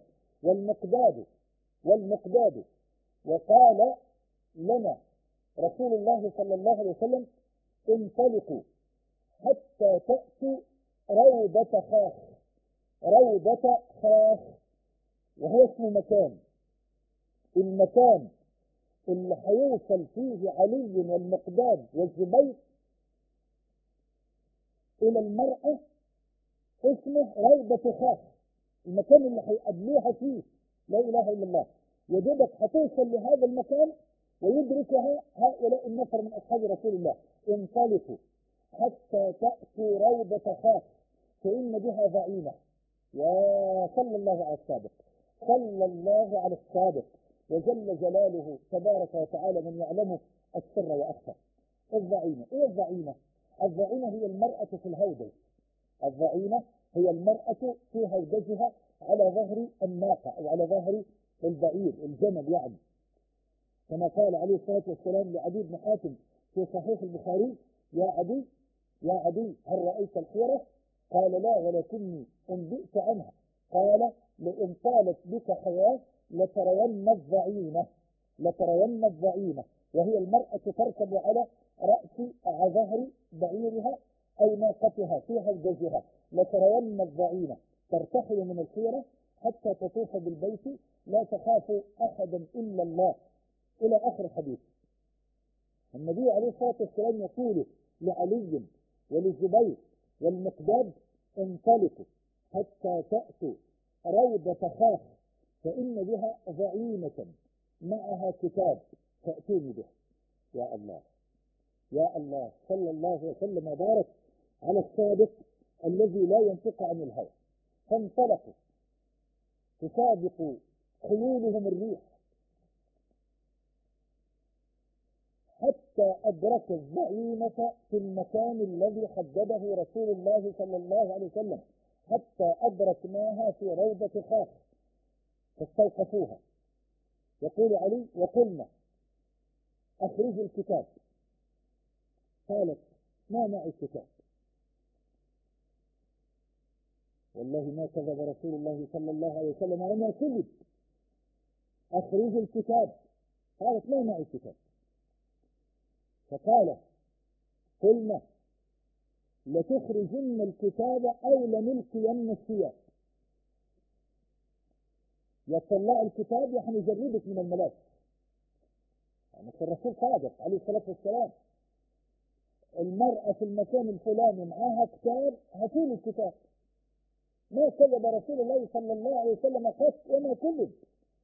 والمقداد وقال لنا رسول الله صلى الله عليه وسلم انطلقوا حتى تأتوا روضة خاخ. روضة خاخ وهو اسم مكان، المكان اللي هيوصل فيه علي والمقداد والزبير إلى المرأة اسمه روضة خاخ، المكان اللي هيقابلوها فيه لا إله إلا الله. يجبك هتوصل لهذا المكان ويدركها هؤلاء النفر من أصحاب رسول الله. انطلقوا حتى تأتوا روضة خاخ فإن بها ضعينة. وصلى الله على الصادق، صلى الله على الصادق، وجل جلاله تبارك وتعالى من يعلمه السر وأخفى. الضعينة إيه الضعينة؟ الضعينة هي المرأة في الهودج. الضعينة هي المرأة في هودجها على ظهر الناقة أو على ظهر البعير الجمل يعني، كما قال عليه الصلاة والسلام لعدي بن حاتم في صحيح البخاري: يا عدي يا عدي هل رأيت الحيرة؟ قال لا ولكني أنبئت عنها. قال لئن طالت بك حياة لترون الضعينة، لترون الضعينة، وهي المرأة تركب على رأس ظهر بعيرها أو ناقتها في هودجها. لترون الضعينة ترتحل من الحيرة حتى تطوف بالبيت لا تخاف أحدا إلا الله، إلى آخر الحديث. النبي عليه الصلاة والسلام يقول لعلي وللزبير والمقداد: انطلقوا حتى تأتوا روضة خاخ فإن بها ضعينة معها كتاب تأتوني به. يا الله يا الله، صلى الله وسلم وبارك على الصادق الذي لا ينطق عن الهوى. فانطلقوا تسابق خيولهم الريح حتى أدرك الضعينة في المكان الذي حدده رسول الله صلى الله عليه وسلم، حتى أدركناها في روضة خاخ فاستوقفوها. يقول علي: وقلنا أخرجوا الكتاب. قالت: ما معي الكتاب. والله ما كذب رسول الله صلى الله عليه وسلم وما كذب. أخرجوا الكتاب. قالت: ما معي الكتاب. فقال: قلنا لتخرجن الكتاب أو لنلقين الثياب. يطلع الكتاب يعني يجردك من الملاك. يعني الرسول صادق عليه الصلاة والسلام. المرأة في المكان الفلاني معاها كتاب، هاتين الكتاب. ما كذب رسول الله صلى الله عليه وسلم قط وما كذب.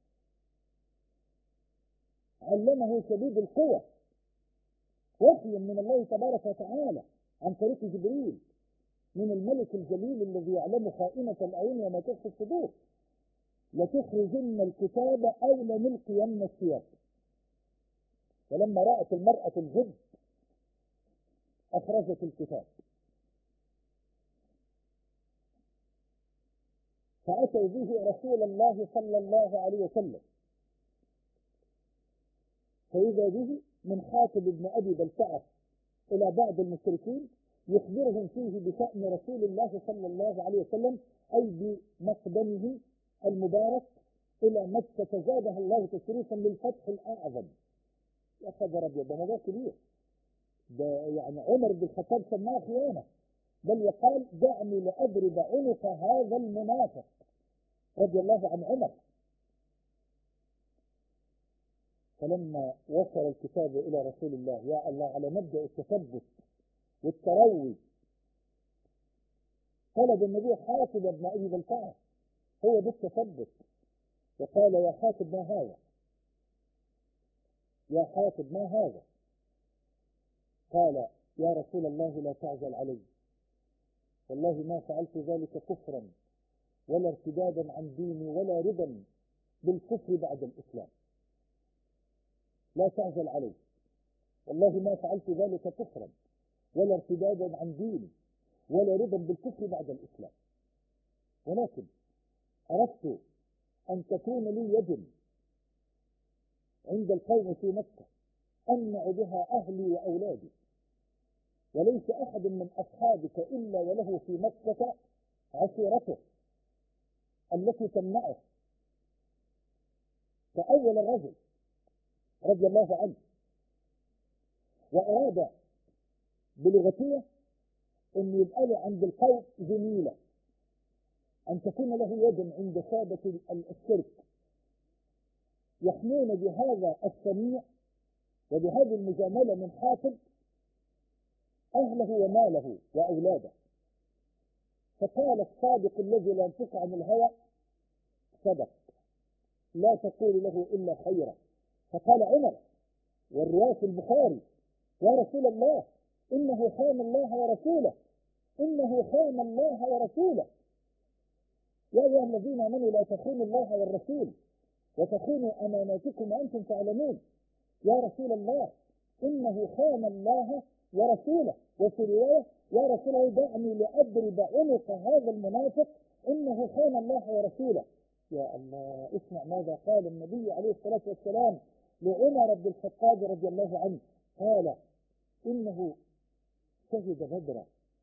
علمه شديد القوى وحي من الله تبارك وتعالى عن طريق جبريل من الملك الجليل الذي يعلم خائنة الأعين وما تخفي الصدور. لتخرجن الكتاب أو لنلقين الثياب. فلما رأت المرأة الجد أخرجت الكتاب. فأتوا به رسول الله صلى الله عليه وسلم، فإذا به من خاطب بن أبي بلتعة إلى بعض المشركين يخبرهم فيه بشأن رسول الله صلى الله عليه وسلم، أي بمقدمه المبارك إلى مكة زادها الله تشريفا للفتح الأعظم. يا خبر أبيض، ده موضوع كبير. ده يعني عمر بن الخطاب سماه خيانة، بل يقال: دعني لأضرب عنق هذا المنافق رضي الله عن عمر. فلما وصل الكتاب إلى رسول الله، يا الله على مبدأ التثبت والتروي، طلب النبي حاتب بن أبي بلتعة، هو بالتثبت، وقال: يا حاتب ما هذا؟ يا حاتب ما هذا؟ قال: يا رسول الله لا تعجل علي، والله ما فعلت ذلك كفرا ولا ارتدادا عن ديني ولا رضا بالكفر بعد الإسلام. لا تعجل علي، والله ما فعلت ذلك كفرا ولا ارتدادا عن ديني ولا رضا بالكفر بعد الإسلام، ولكن أردت أن تكون لي يد عند القوم في مكة أمنع بها أهلي وأولادي، وليس أحد من أصحابك إلا وله في مكة عشيرته التي تمنعه. فأول الرجل رضي الله عنه وأراد بلغتيه أن يبقى له عند القوم زميلة، أن تكون له يد عند سادة الشرك يحمون بهذا السميع وبهذه المجاملة من حاكم أهله وماله وأولاده. فقال الصادق الذي لا ينطق عن الهوى صدق، لا تقول له إلا خيرا. فقال عمر والرواية في البخاري: يا رسول الله إنه خان الله ورسوله، إنه خان الله ورسوله. يا أيها الذين آمنوا لا تخونوا الله والرسول وتخونوا أماناتكم وأنتم تعلمون. يا رسول الله إنه خان الله ورسوله. وفي رواية: يا رسول الله دعني لأضرب عنق هذا المنافق، إنه خان الله ورسوله. يا الله، اسمع ماذا قال النبي عليه الصلاة والسلام لعمر بن الخطاب رضي الله عنه. قال: إنه شهد بدرا،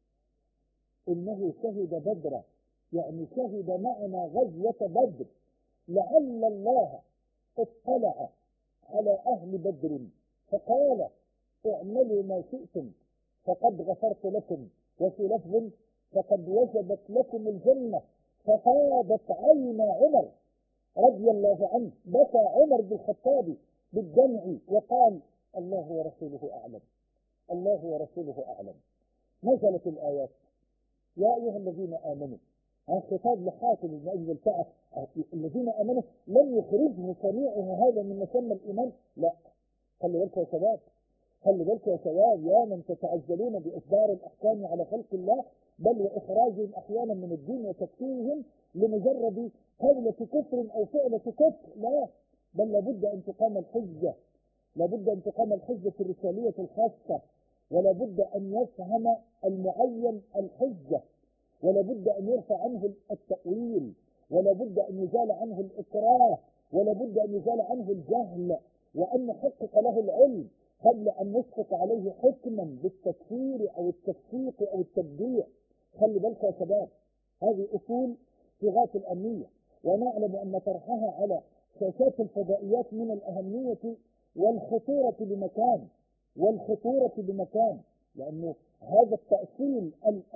إنه شهد بدرا، يعني شهد معنا غزوة بدر، لعل الله اطلع على أهل بدر فقال: اعملوا ما شئتم فقد غفرت لكم. وفي لفظ: فقد وجبت لكم الجنة. ففاضت عين عمر رضي الله عنه، بكى عمر بن الخطاب بالدمع وقال: الله ورسوله أعلم، الله ورسوله أعلم. نزلت الآيات: يا أيها الذين آمنوا. خطاب لحاكم بن أبي بلتعة: الذين آمنوا لم يخرجه صنيعه هذا من مسمى الإيمان. لا، خلي بالك يا شباب، خلي بالك يا شباب، يا من تتعجلون بإصدار الأحكام على خلق الله، بل وإخراجهم أحيانا من الدين وتكفيرهم لمجرد قولة كفر أو فعلة كفر. لا، بل لابد أن تقام الحجة، لابد أن تقام الحجة الرسالية الخاصة، ولابد أن يفهم المعين الحجة، ولابد أن يرفع عنه التأويل، ولابد أن يزال عنه الإكراه، ولابد أن يزال عنه الجهل، وأن نحقق له العلم قبل أن نسقط عليه حكما بالتكفير أو التفسيق أو التبديع. خلي بالك يا شباب، هذه أصول في غاية الأهمية، ونعلم أن طرحها على شاشات الفضائيات من الأهمية والخطورة بمكان، والخطورة بمكان، لأنه هذا التأصيل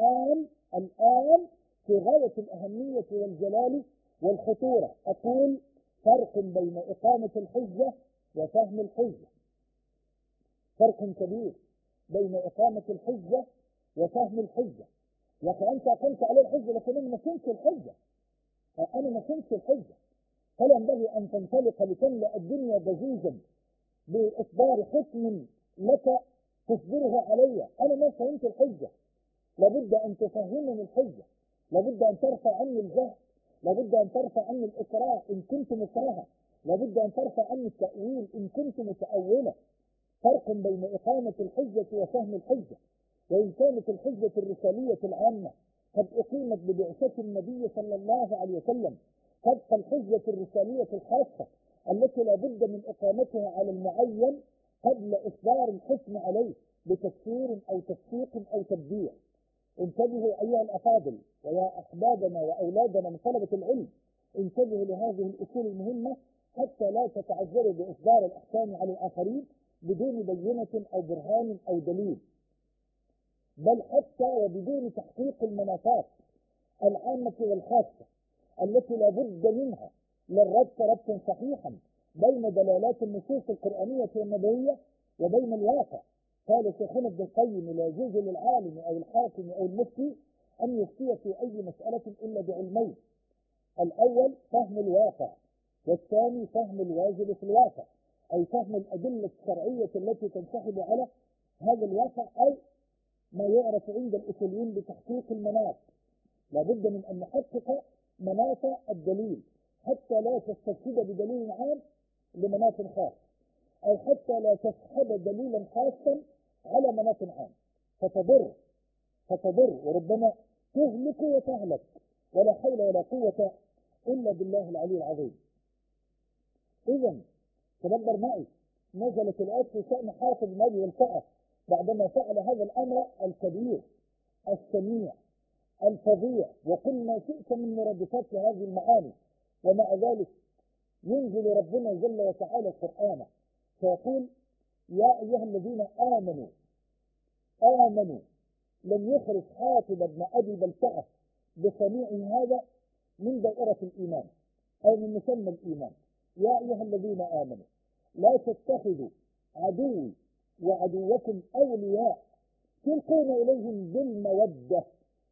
الآن في غاية الأهمية والجلال والخطورة. أقول: فرق بين إقامة الحجة وفهم الحجة، فرق كبير بين إقامة الحجة وفهم الحجة. لكن أنت أقمت عليه الحجة لكن أنا ما فهمتش الحجة، أنا ما فهمتش الحجة، فلا ينبغي أن تنطلق لتملأ الدنيا ضجيجا بإصدار حكم لك تصدره علي، أنا ما فهمت الحجة. لابد أن تفهمني الحجة، لابد أن ترفع عني الجهل، لابد أن ترفع عني الإكراه إن كنت مكرها، لابد أن ترفع عني التأويل إن كنت متأولا. فرق بين إقامة الحجة وفهم الحجة. وإن كانت الحجة الرسالية العامة قد أقيمت ببعثة النبي صلى الله عليه وسلم، تبقى الحجة الرسالية الخاصة التي لا بد من إقامتها على المعين قبل إصدار الحكم عليه بتكفير أو تفسيق أو تبديع. انتبهوا أيها الأفاضل ويا أحبابنا وأولادنا من طلبة العلم، انتبهوا لهذه الأصول المهمة حتى لا تتعذروا بإصدار الأحكام على الآخرين بدون بينة أو برهان أو دليل، بل حتى وبدون تحقيق المنافات العامة والخاصة التي لا بد منها للربط ربطا صحيحا بين دلالات النصوص القرآنية والنبوية وبين الواقع. قال شيخنا ابن القيم: لا يجوز للعالم أو الحاكم أو المفتي أن يفتي في أي مسألة إلا بعلمين: الأول فهم الواقع، والثاني فهم الواجب في الواقع، أي فهم الأدلة الشرعية التي تنسحب على هذا الواقع، أو ما يعرف عند الأصوليين بتحقيق المناط. لابد من أن نحقق مناط الدليل حتى لا تستشهد بدليل عام لمناط خاص، أو حتى لا تسحب دليلا خاصا على مناط عام فتضر وربما تهلك وتهلك، ولا حول ولا قوة إلا بالله العلي العظيم. إذا تدبر معي، نزلت الآيات في شأن حافظ بن أبي بلتعة بعدما فعل هذا الأمر الكبير السميع الفظيع، وكل ما شئت من مرادفات هذه المعاني، ومع ذلك ينزل ربنا جل وتعالى القرآن فيقول: يا أيها الذين آمنوا لم يخرج حافظ بن أبي بلتعة بصنيعه هذا من دائرة الإيمان أو من مسمى الإيمان. يا أيها الذين آمنوا لا تتخذوا عدوي وعدوكم أولياء تلقون إليهم بالمودة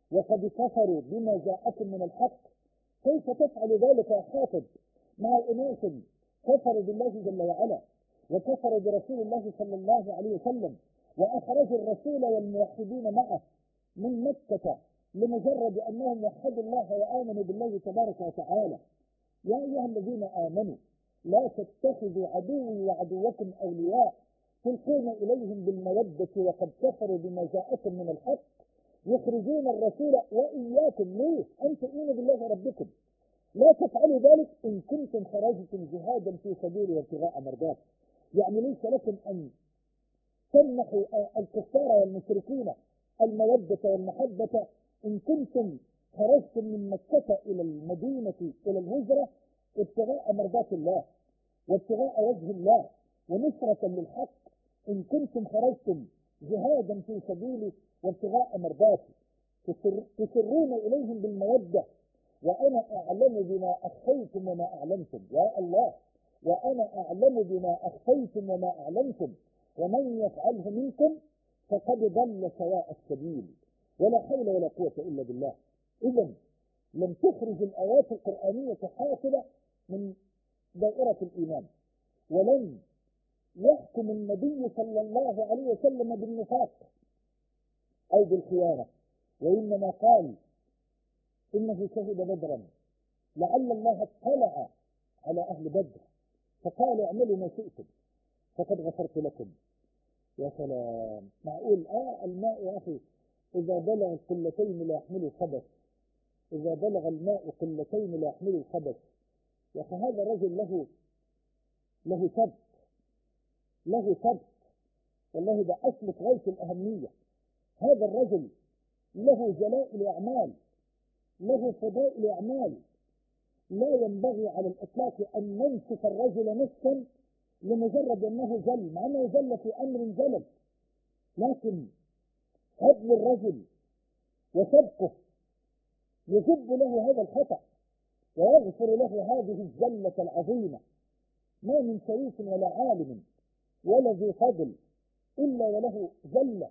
وقد كفروا بما جاءكم من الحق. كيف تفعل ذلك يا حافظ مع أناس كفروا بالله جل وعلا وكفروا برسول الله صلى الله عليه وسلم وأخرجوا الرسول والموحدين معه من مكة لمجرد أنهم وحدوا الله وآمنوا بالله تبارك وتعالى؟ يا أيها الذين آمنوا لا تتخذوا عدوي وعدوكم أولياء تلقون إليهم بالمودة وقد كفروا بما جاءكم من الحق يخرجون الرسول وإياكم. ليه؟ أن تؤمنوا بالله ربكم. لا تفعلوا ذلك إن كنتم خرجتم جهادا في سبيل وابتغاء مرضات. يعني ليس لكم أن تمنحوا الكفار والمشركين المودة والمحبة إن كنتم خرجتم من مكة إلى المدينة إلى الهجرة ابتغاء مرضات الله وابتغاء وجه الله ونصرة للحق. إن كنتم خرجتم جهادا في سبيله وابتغاء مرضاتي تسرون إليهم بالمودة وأنا أعلم بما أخفيتم وما أعلنتم. يا الله، وأنا أعلم بما أخفيتم وما أعلنتم ومن يفعله منكم فقد ضل سواء السبيل. ولا حول ولا قوة إلا بالله. إذن لم تخرج الآيات القرآنية حاصلة من دائرة الإيمان، ولن يحكم النبي صلى الله عليه وسلم بالنفاق أو بالخيانة، وإنما قال إنه شهد بدرا لعل الله اطلع على أهل بدر فقال اعملوا ما شئتم فقد غفرت لكم. يا سلام، معقول الماء يا أخي إذا بلغ القلتين لا يحمل خبث، إذا بلغ الماء قلتين لا يحمل الخبث. يا أخي هذا رجل له سبت والله ده أسلك غاية الأهمية. هذا الرجل له جلائل أعمال، له فضائل أعمال. لا ينبغي على الإطلاق أن ننسف الرجل نصفا لمجرد أنه جل، مع أنه جل في أمر جلل، لكن هدم الرجل وسبقه يجب له هذا الخطأ ويغفر له هذه الزلة العظيمة. ما من شريف ولا عالم ولا ذي فضل إلا وله زلة،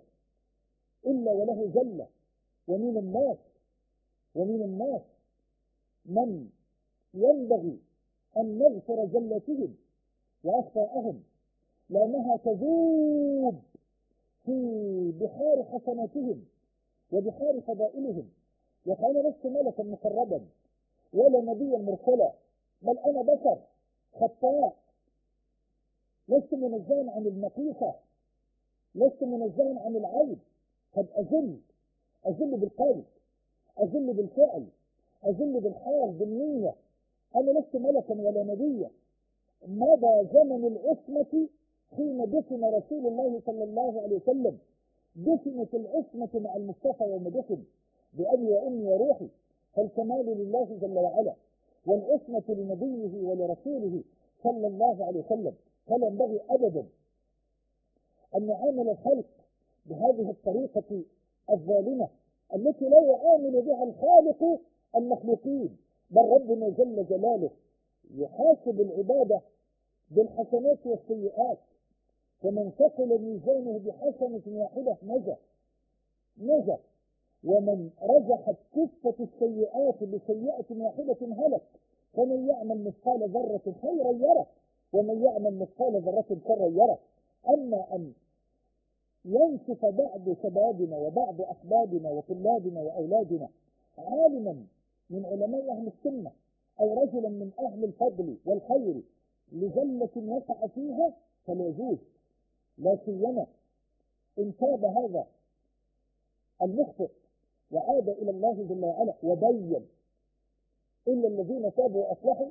ومن الناس من ينبغي أن نغفر زلتهم وأخطاءهم لأنها تذوب في بحار حسناتهم وبحار فضائلهم. أنا لست ملكا مقربا ولا نبيا مرسلا، بل أنا بشر خطاء، لست منزها عن النقيصة، لست منزها عن العيب. قد أزل بالقول، أزل بالفعل، أزل بالحال بالنية. أنا لست ملكا ولا نبيا. مضى زمن العصمة حين دفن رسول الله صلى الله عليه وسلم، دفنت العصمة مع المصطفى يوم دفن بأبي وأمي وروحي. فالكمال لله جل وعلا والعصمة لنبيه ولرسوله صلى الله عليه وسلم. فلا ينبغي أبدا أن يعامل الخلق بهذه الطريقة الظالمة التي لا يعامل بها الخالق المخلوقين، بل ربنا جل جلاله يحاسب العبادة بالحسنات والسيئات. فمن ثقل ميزانه بحسنة واحدة نجا، ومن رجحت كفة السيئات بسيئة واحدة هلك. فمن يعمل مثقال ذرة خيرا يره ومن يعمل مثقال ذرة شرا يره. أما أن ينصف بعض شبابنا وبعض أحبابنا وطلابنا وأولادنا عالما من علماء أهل السنة أو رجلا من أهل الفضل والخير لزلة وقع فيها فلا يجوز، لا سيما إن تاب هذا المخطئ وعاد إلى الله جل وعلا وبين. إلا الذين تابوا وأصلحوا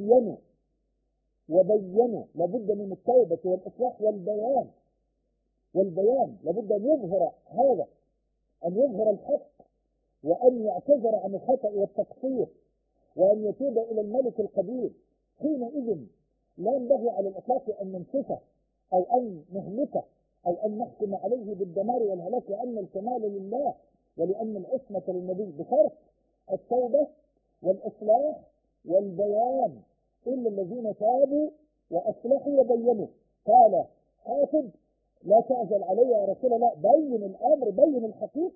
وبينوا. لابد من التوبة والإصلاح والبيان. لابد أن يظهر هذا، أن يظهر الحق وأن يعتذر عن الخطأ والتقصير وأن يتوب إلى الملك القدير. حينئذ لا ينبغي على الإطلاق أن ننصفه أو أن نهلكه أو أن نحكم عليه بالدمار والهلاك، لأن الكمال لله ولأن العصمة للنبي بشرط التوبة والإصلاح والبيان. إلا الذين تابوا وأصلحوا وبينوا. قال حافظ لا تعجل علي يا رسول الله، بين الأمر، بين الحقيقة،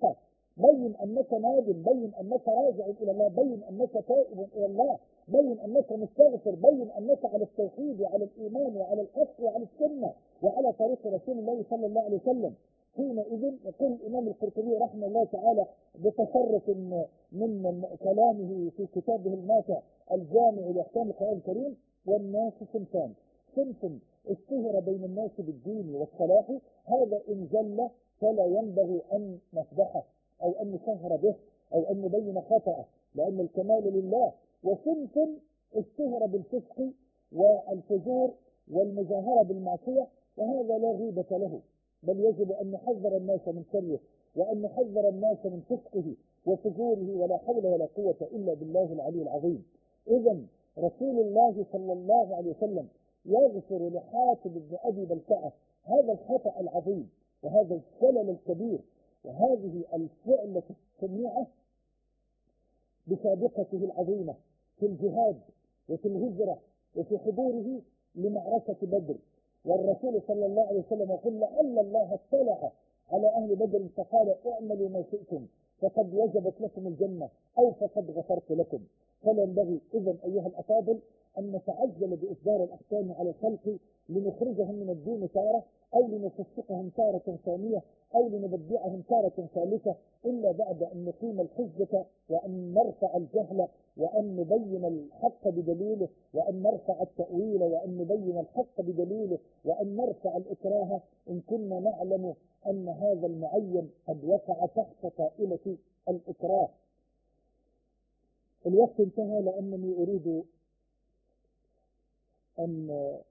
بين أنك نادم، بين أنك راجع إلى الله، بين أنك تائب إلى الله، بين أنك مستغفر، بين أنك على التوحيد وعلى الإيمان وعلى الحق وعلى السنة وعلى طريق رسول الله صلى الله عليه وسلم. حينئذ يقول الإمام القرطبي رحمه الله تعالى بتصرف من كلامه في كتابه النافع الجامع لأحكام القرآن الكريم: والناس صنفان، صنف اشتهر بين الناس بالدين والصلاح، هذا إن جل فلا ينبغي أن نفضحه أو أن نشهر به أو أن نبين خطأه، لأن الكمال لله. وصنف اشتهر بالفسق والفجور والمجاهرة بالمعصية، وهذا لا غيبة له، بل يجب أن نحذر الناس من شره وأن نحذر الناس من فسقه وفجوره، ولا حول ولا قوة إلا بالله العلي العظيم. إذا رسول الله صلى الله عليه وسلم يغفر لحاتم بن أبي بلتعة هذا الخطأ العظيم وهذا الشلل الكبير وهذه الفعلة السميعة بسابقته العظيمة في الجهاد وفي الهجرة وفي حضوره لمعركة بدر. والرسول صلى الله عليه وسلم يقول: لعل الله اطلع على أهل بدر فقال: اعملوا ما شئتم فقد وجبت لكم الجنة أو فقد غفرت لكم. فلا ينبغي إذن أيها الأفاضل أن نتعجل بإصدار الأحكام على الخلق لنخرجهم من الدين تارة أو لنفسقهم تارة ثانية أو لنبدعهم تارة ثالثة، إلا بعد أن نقيم الحجة وأن نرفع الجهل وأن نبين الحق بدليله وأن نرفع التأويل وأن نبين الحق بدليله وأن نرفع الإكراه إن كنا نعلم أن هذا المعين قد وقع تحت طائلة الإكراه. الوقت انتهى، لأنني أريد أن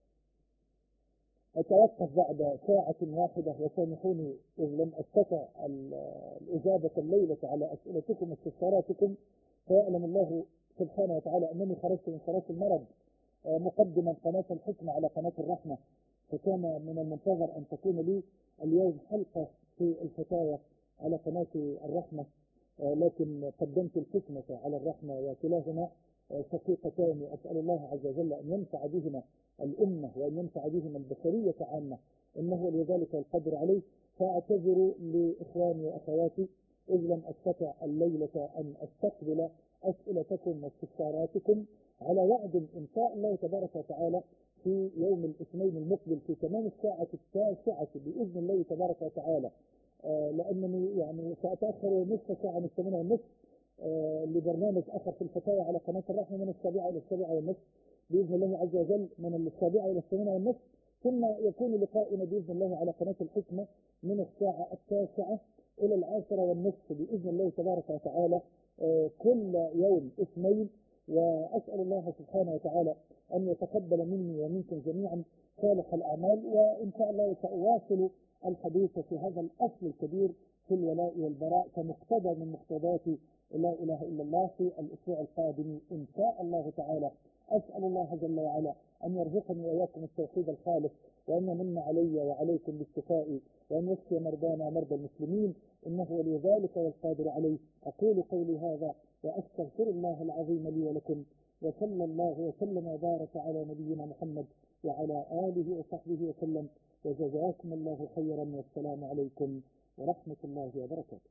أتوقف بعد ساعة واحدة، وسامحوني إذ لم أستطع الإجابة الليلة على أسئلتكم واستفساراتكم، فيعلم الله سبحانه وتعالى أنني خرجت من صلاة المرض مقدما قناة الحكمة على قناة الرحمة، فكان من المنتظر أن تكون لي اليوم حلقة في الفتاوى على قناة الرحمة، لكن قدمت الحكمة على الرحمة، وكلاهما شقيقتان، أسأل الله عز وجل أن ينفع بهما الأمة وأن ينفع بهما البشرية عامة، إنه لذلك القدر عليه. فأعتذر لإخواني وأخواتي إذ لم أستطع الليلة أن أستقبل أسئلتكم واستفساراتكم، على وعد إن شاء الله تبارك وتعالى في يوم الاثنين المقبل في تمام الساعة 9 بإذن الله تبارك وتعالى، لأنني يعني سأتأخر نصف ساعة من 8:30 لبرنامج آخر في الفتاوى على قناة الرحمة من 7 إلى 7:30 بإذن الله عز وجل، من 7 إلى 8:30، ثم يكون لقاؤنا بإذن الله على قناة الحكمة من الساعة 9 إلى 10:30 بإذن الله تبارك وتعالى كل يوم اثنين. وأسأل الله سبحانه وتعالى أن يتقبل مني ومنكم جميعا صالح الأعمال، وإن شاء الله سأواصل الحديث في هذا الأصل الكبير في الولاء والبراء كمقتضى من مقتضات لا إله إلا الله في الأسبوع القادم إن شاء الله تعالى. أسأل الله جل وعلا أن يرزقني وإياكم التوحيد الخالص، وأن يمن علي وعليكم بالشفاء، وأن يشفي مرضانا ومرضى المسلمين، إنه ولي ذلك والقادر عليه. أقول قولي هذا وأستغفر الله العظيم لي ولكم، وصلى الله وسلم وبارك على نبينا محمد وعلى آله وصحبه وسلم، وجزاكم الله خيرا، والسلام عليكم ورحمة الله وبركاته.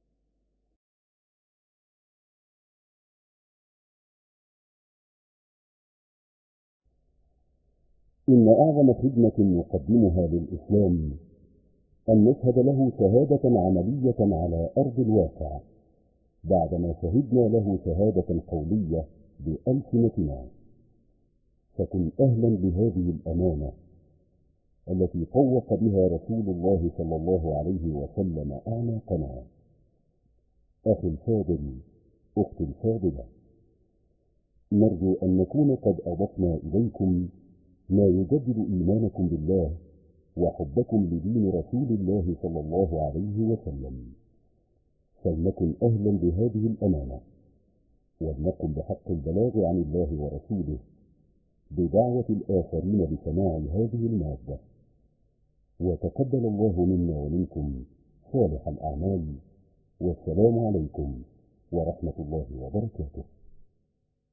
إن أعظم خدمة نقدمها للإسلام أن نشهد له شهادة عملية على أرض الواقع، بعدما شهدنا له شهادة قولية بألسنتنا. فكن أهلا بهذه الأمانة التي طوق بها رسول الله صلى الله عليه وسلم أعناقنا. أخي الفاضل، أختي الفاضلة، نرجو أن نكون قد أضفنا إليكم ما يجدد إيمانكم بالله وحبكم لدين رسول الله صلى الله عليه وسلم. فلنكن أهلا بهذه الأمانة، ولنقم بحق البلاغ عن الله ورسوله بدعوة الآخرين بسماع هذه المادة. وتقبل الله منا ومنكم صالح الأعمال، والسلام عليكم ورحمة الله وبركاته.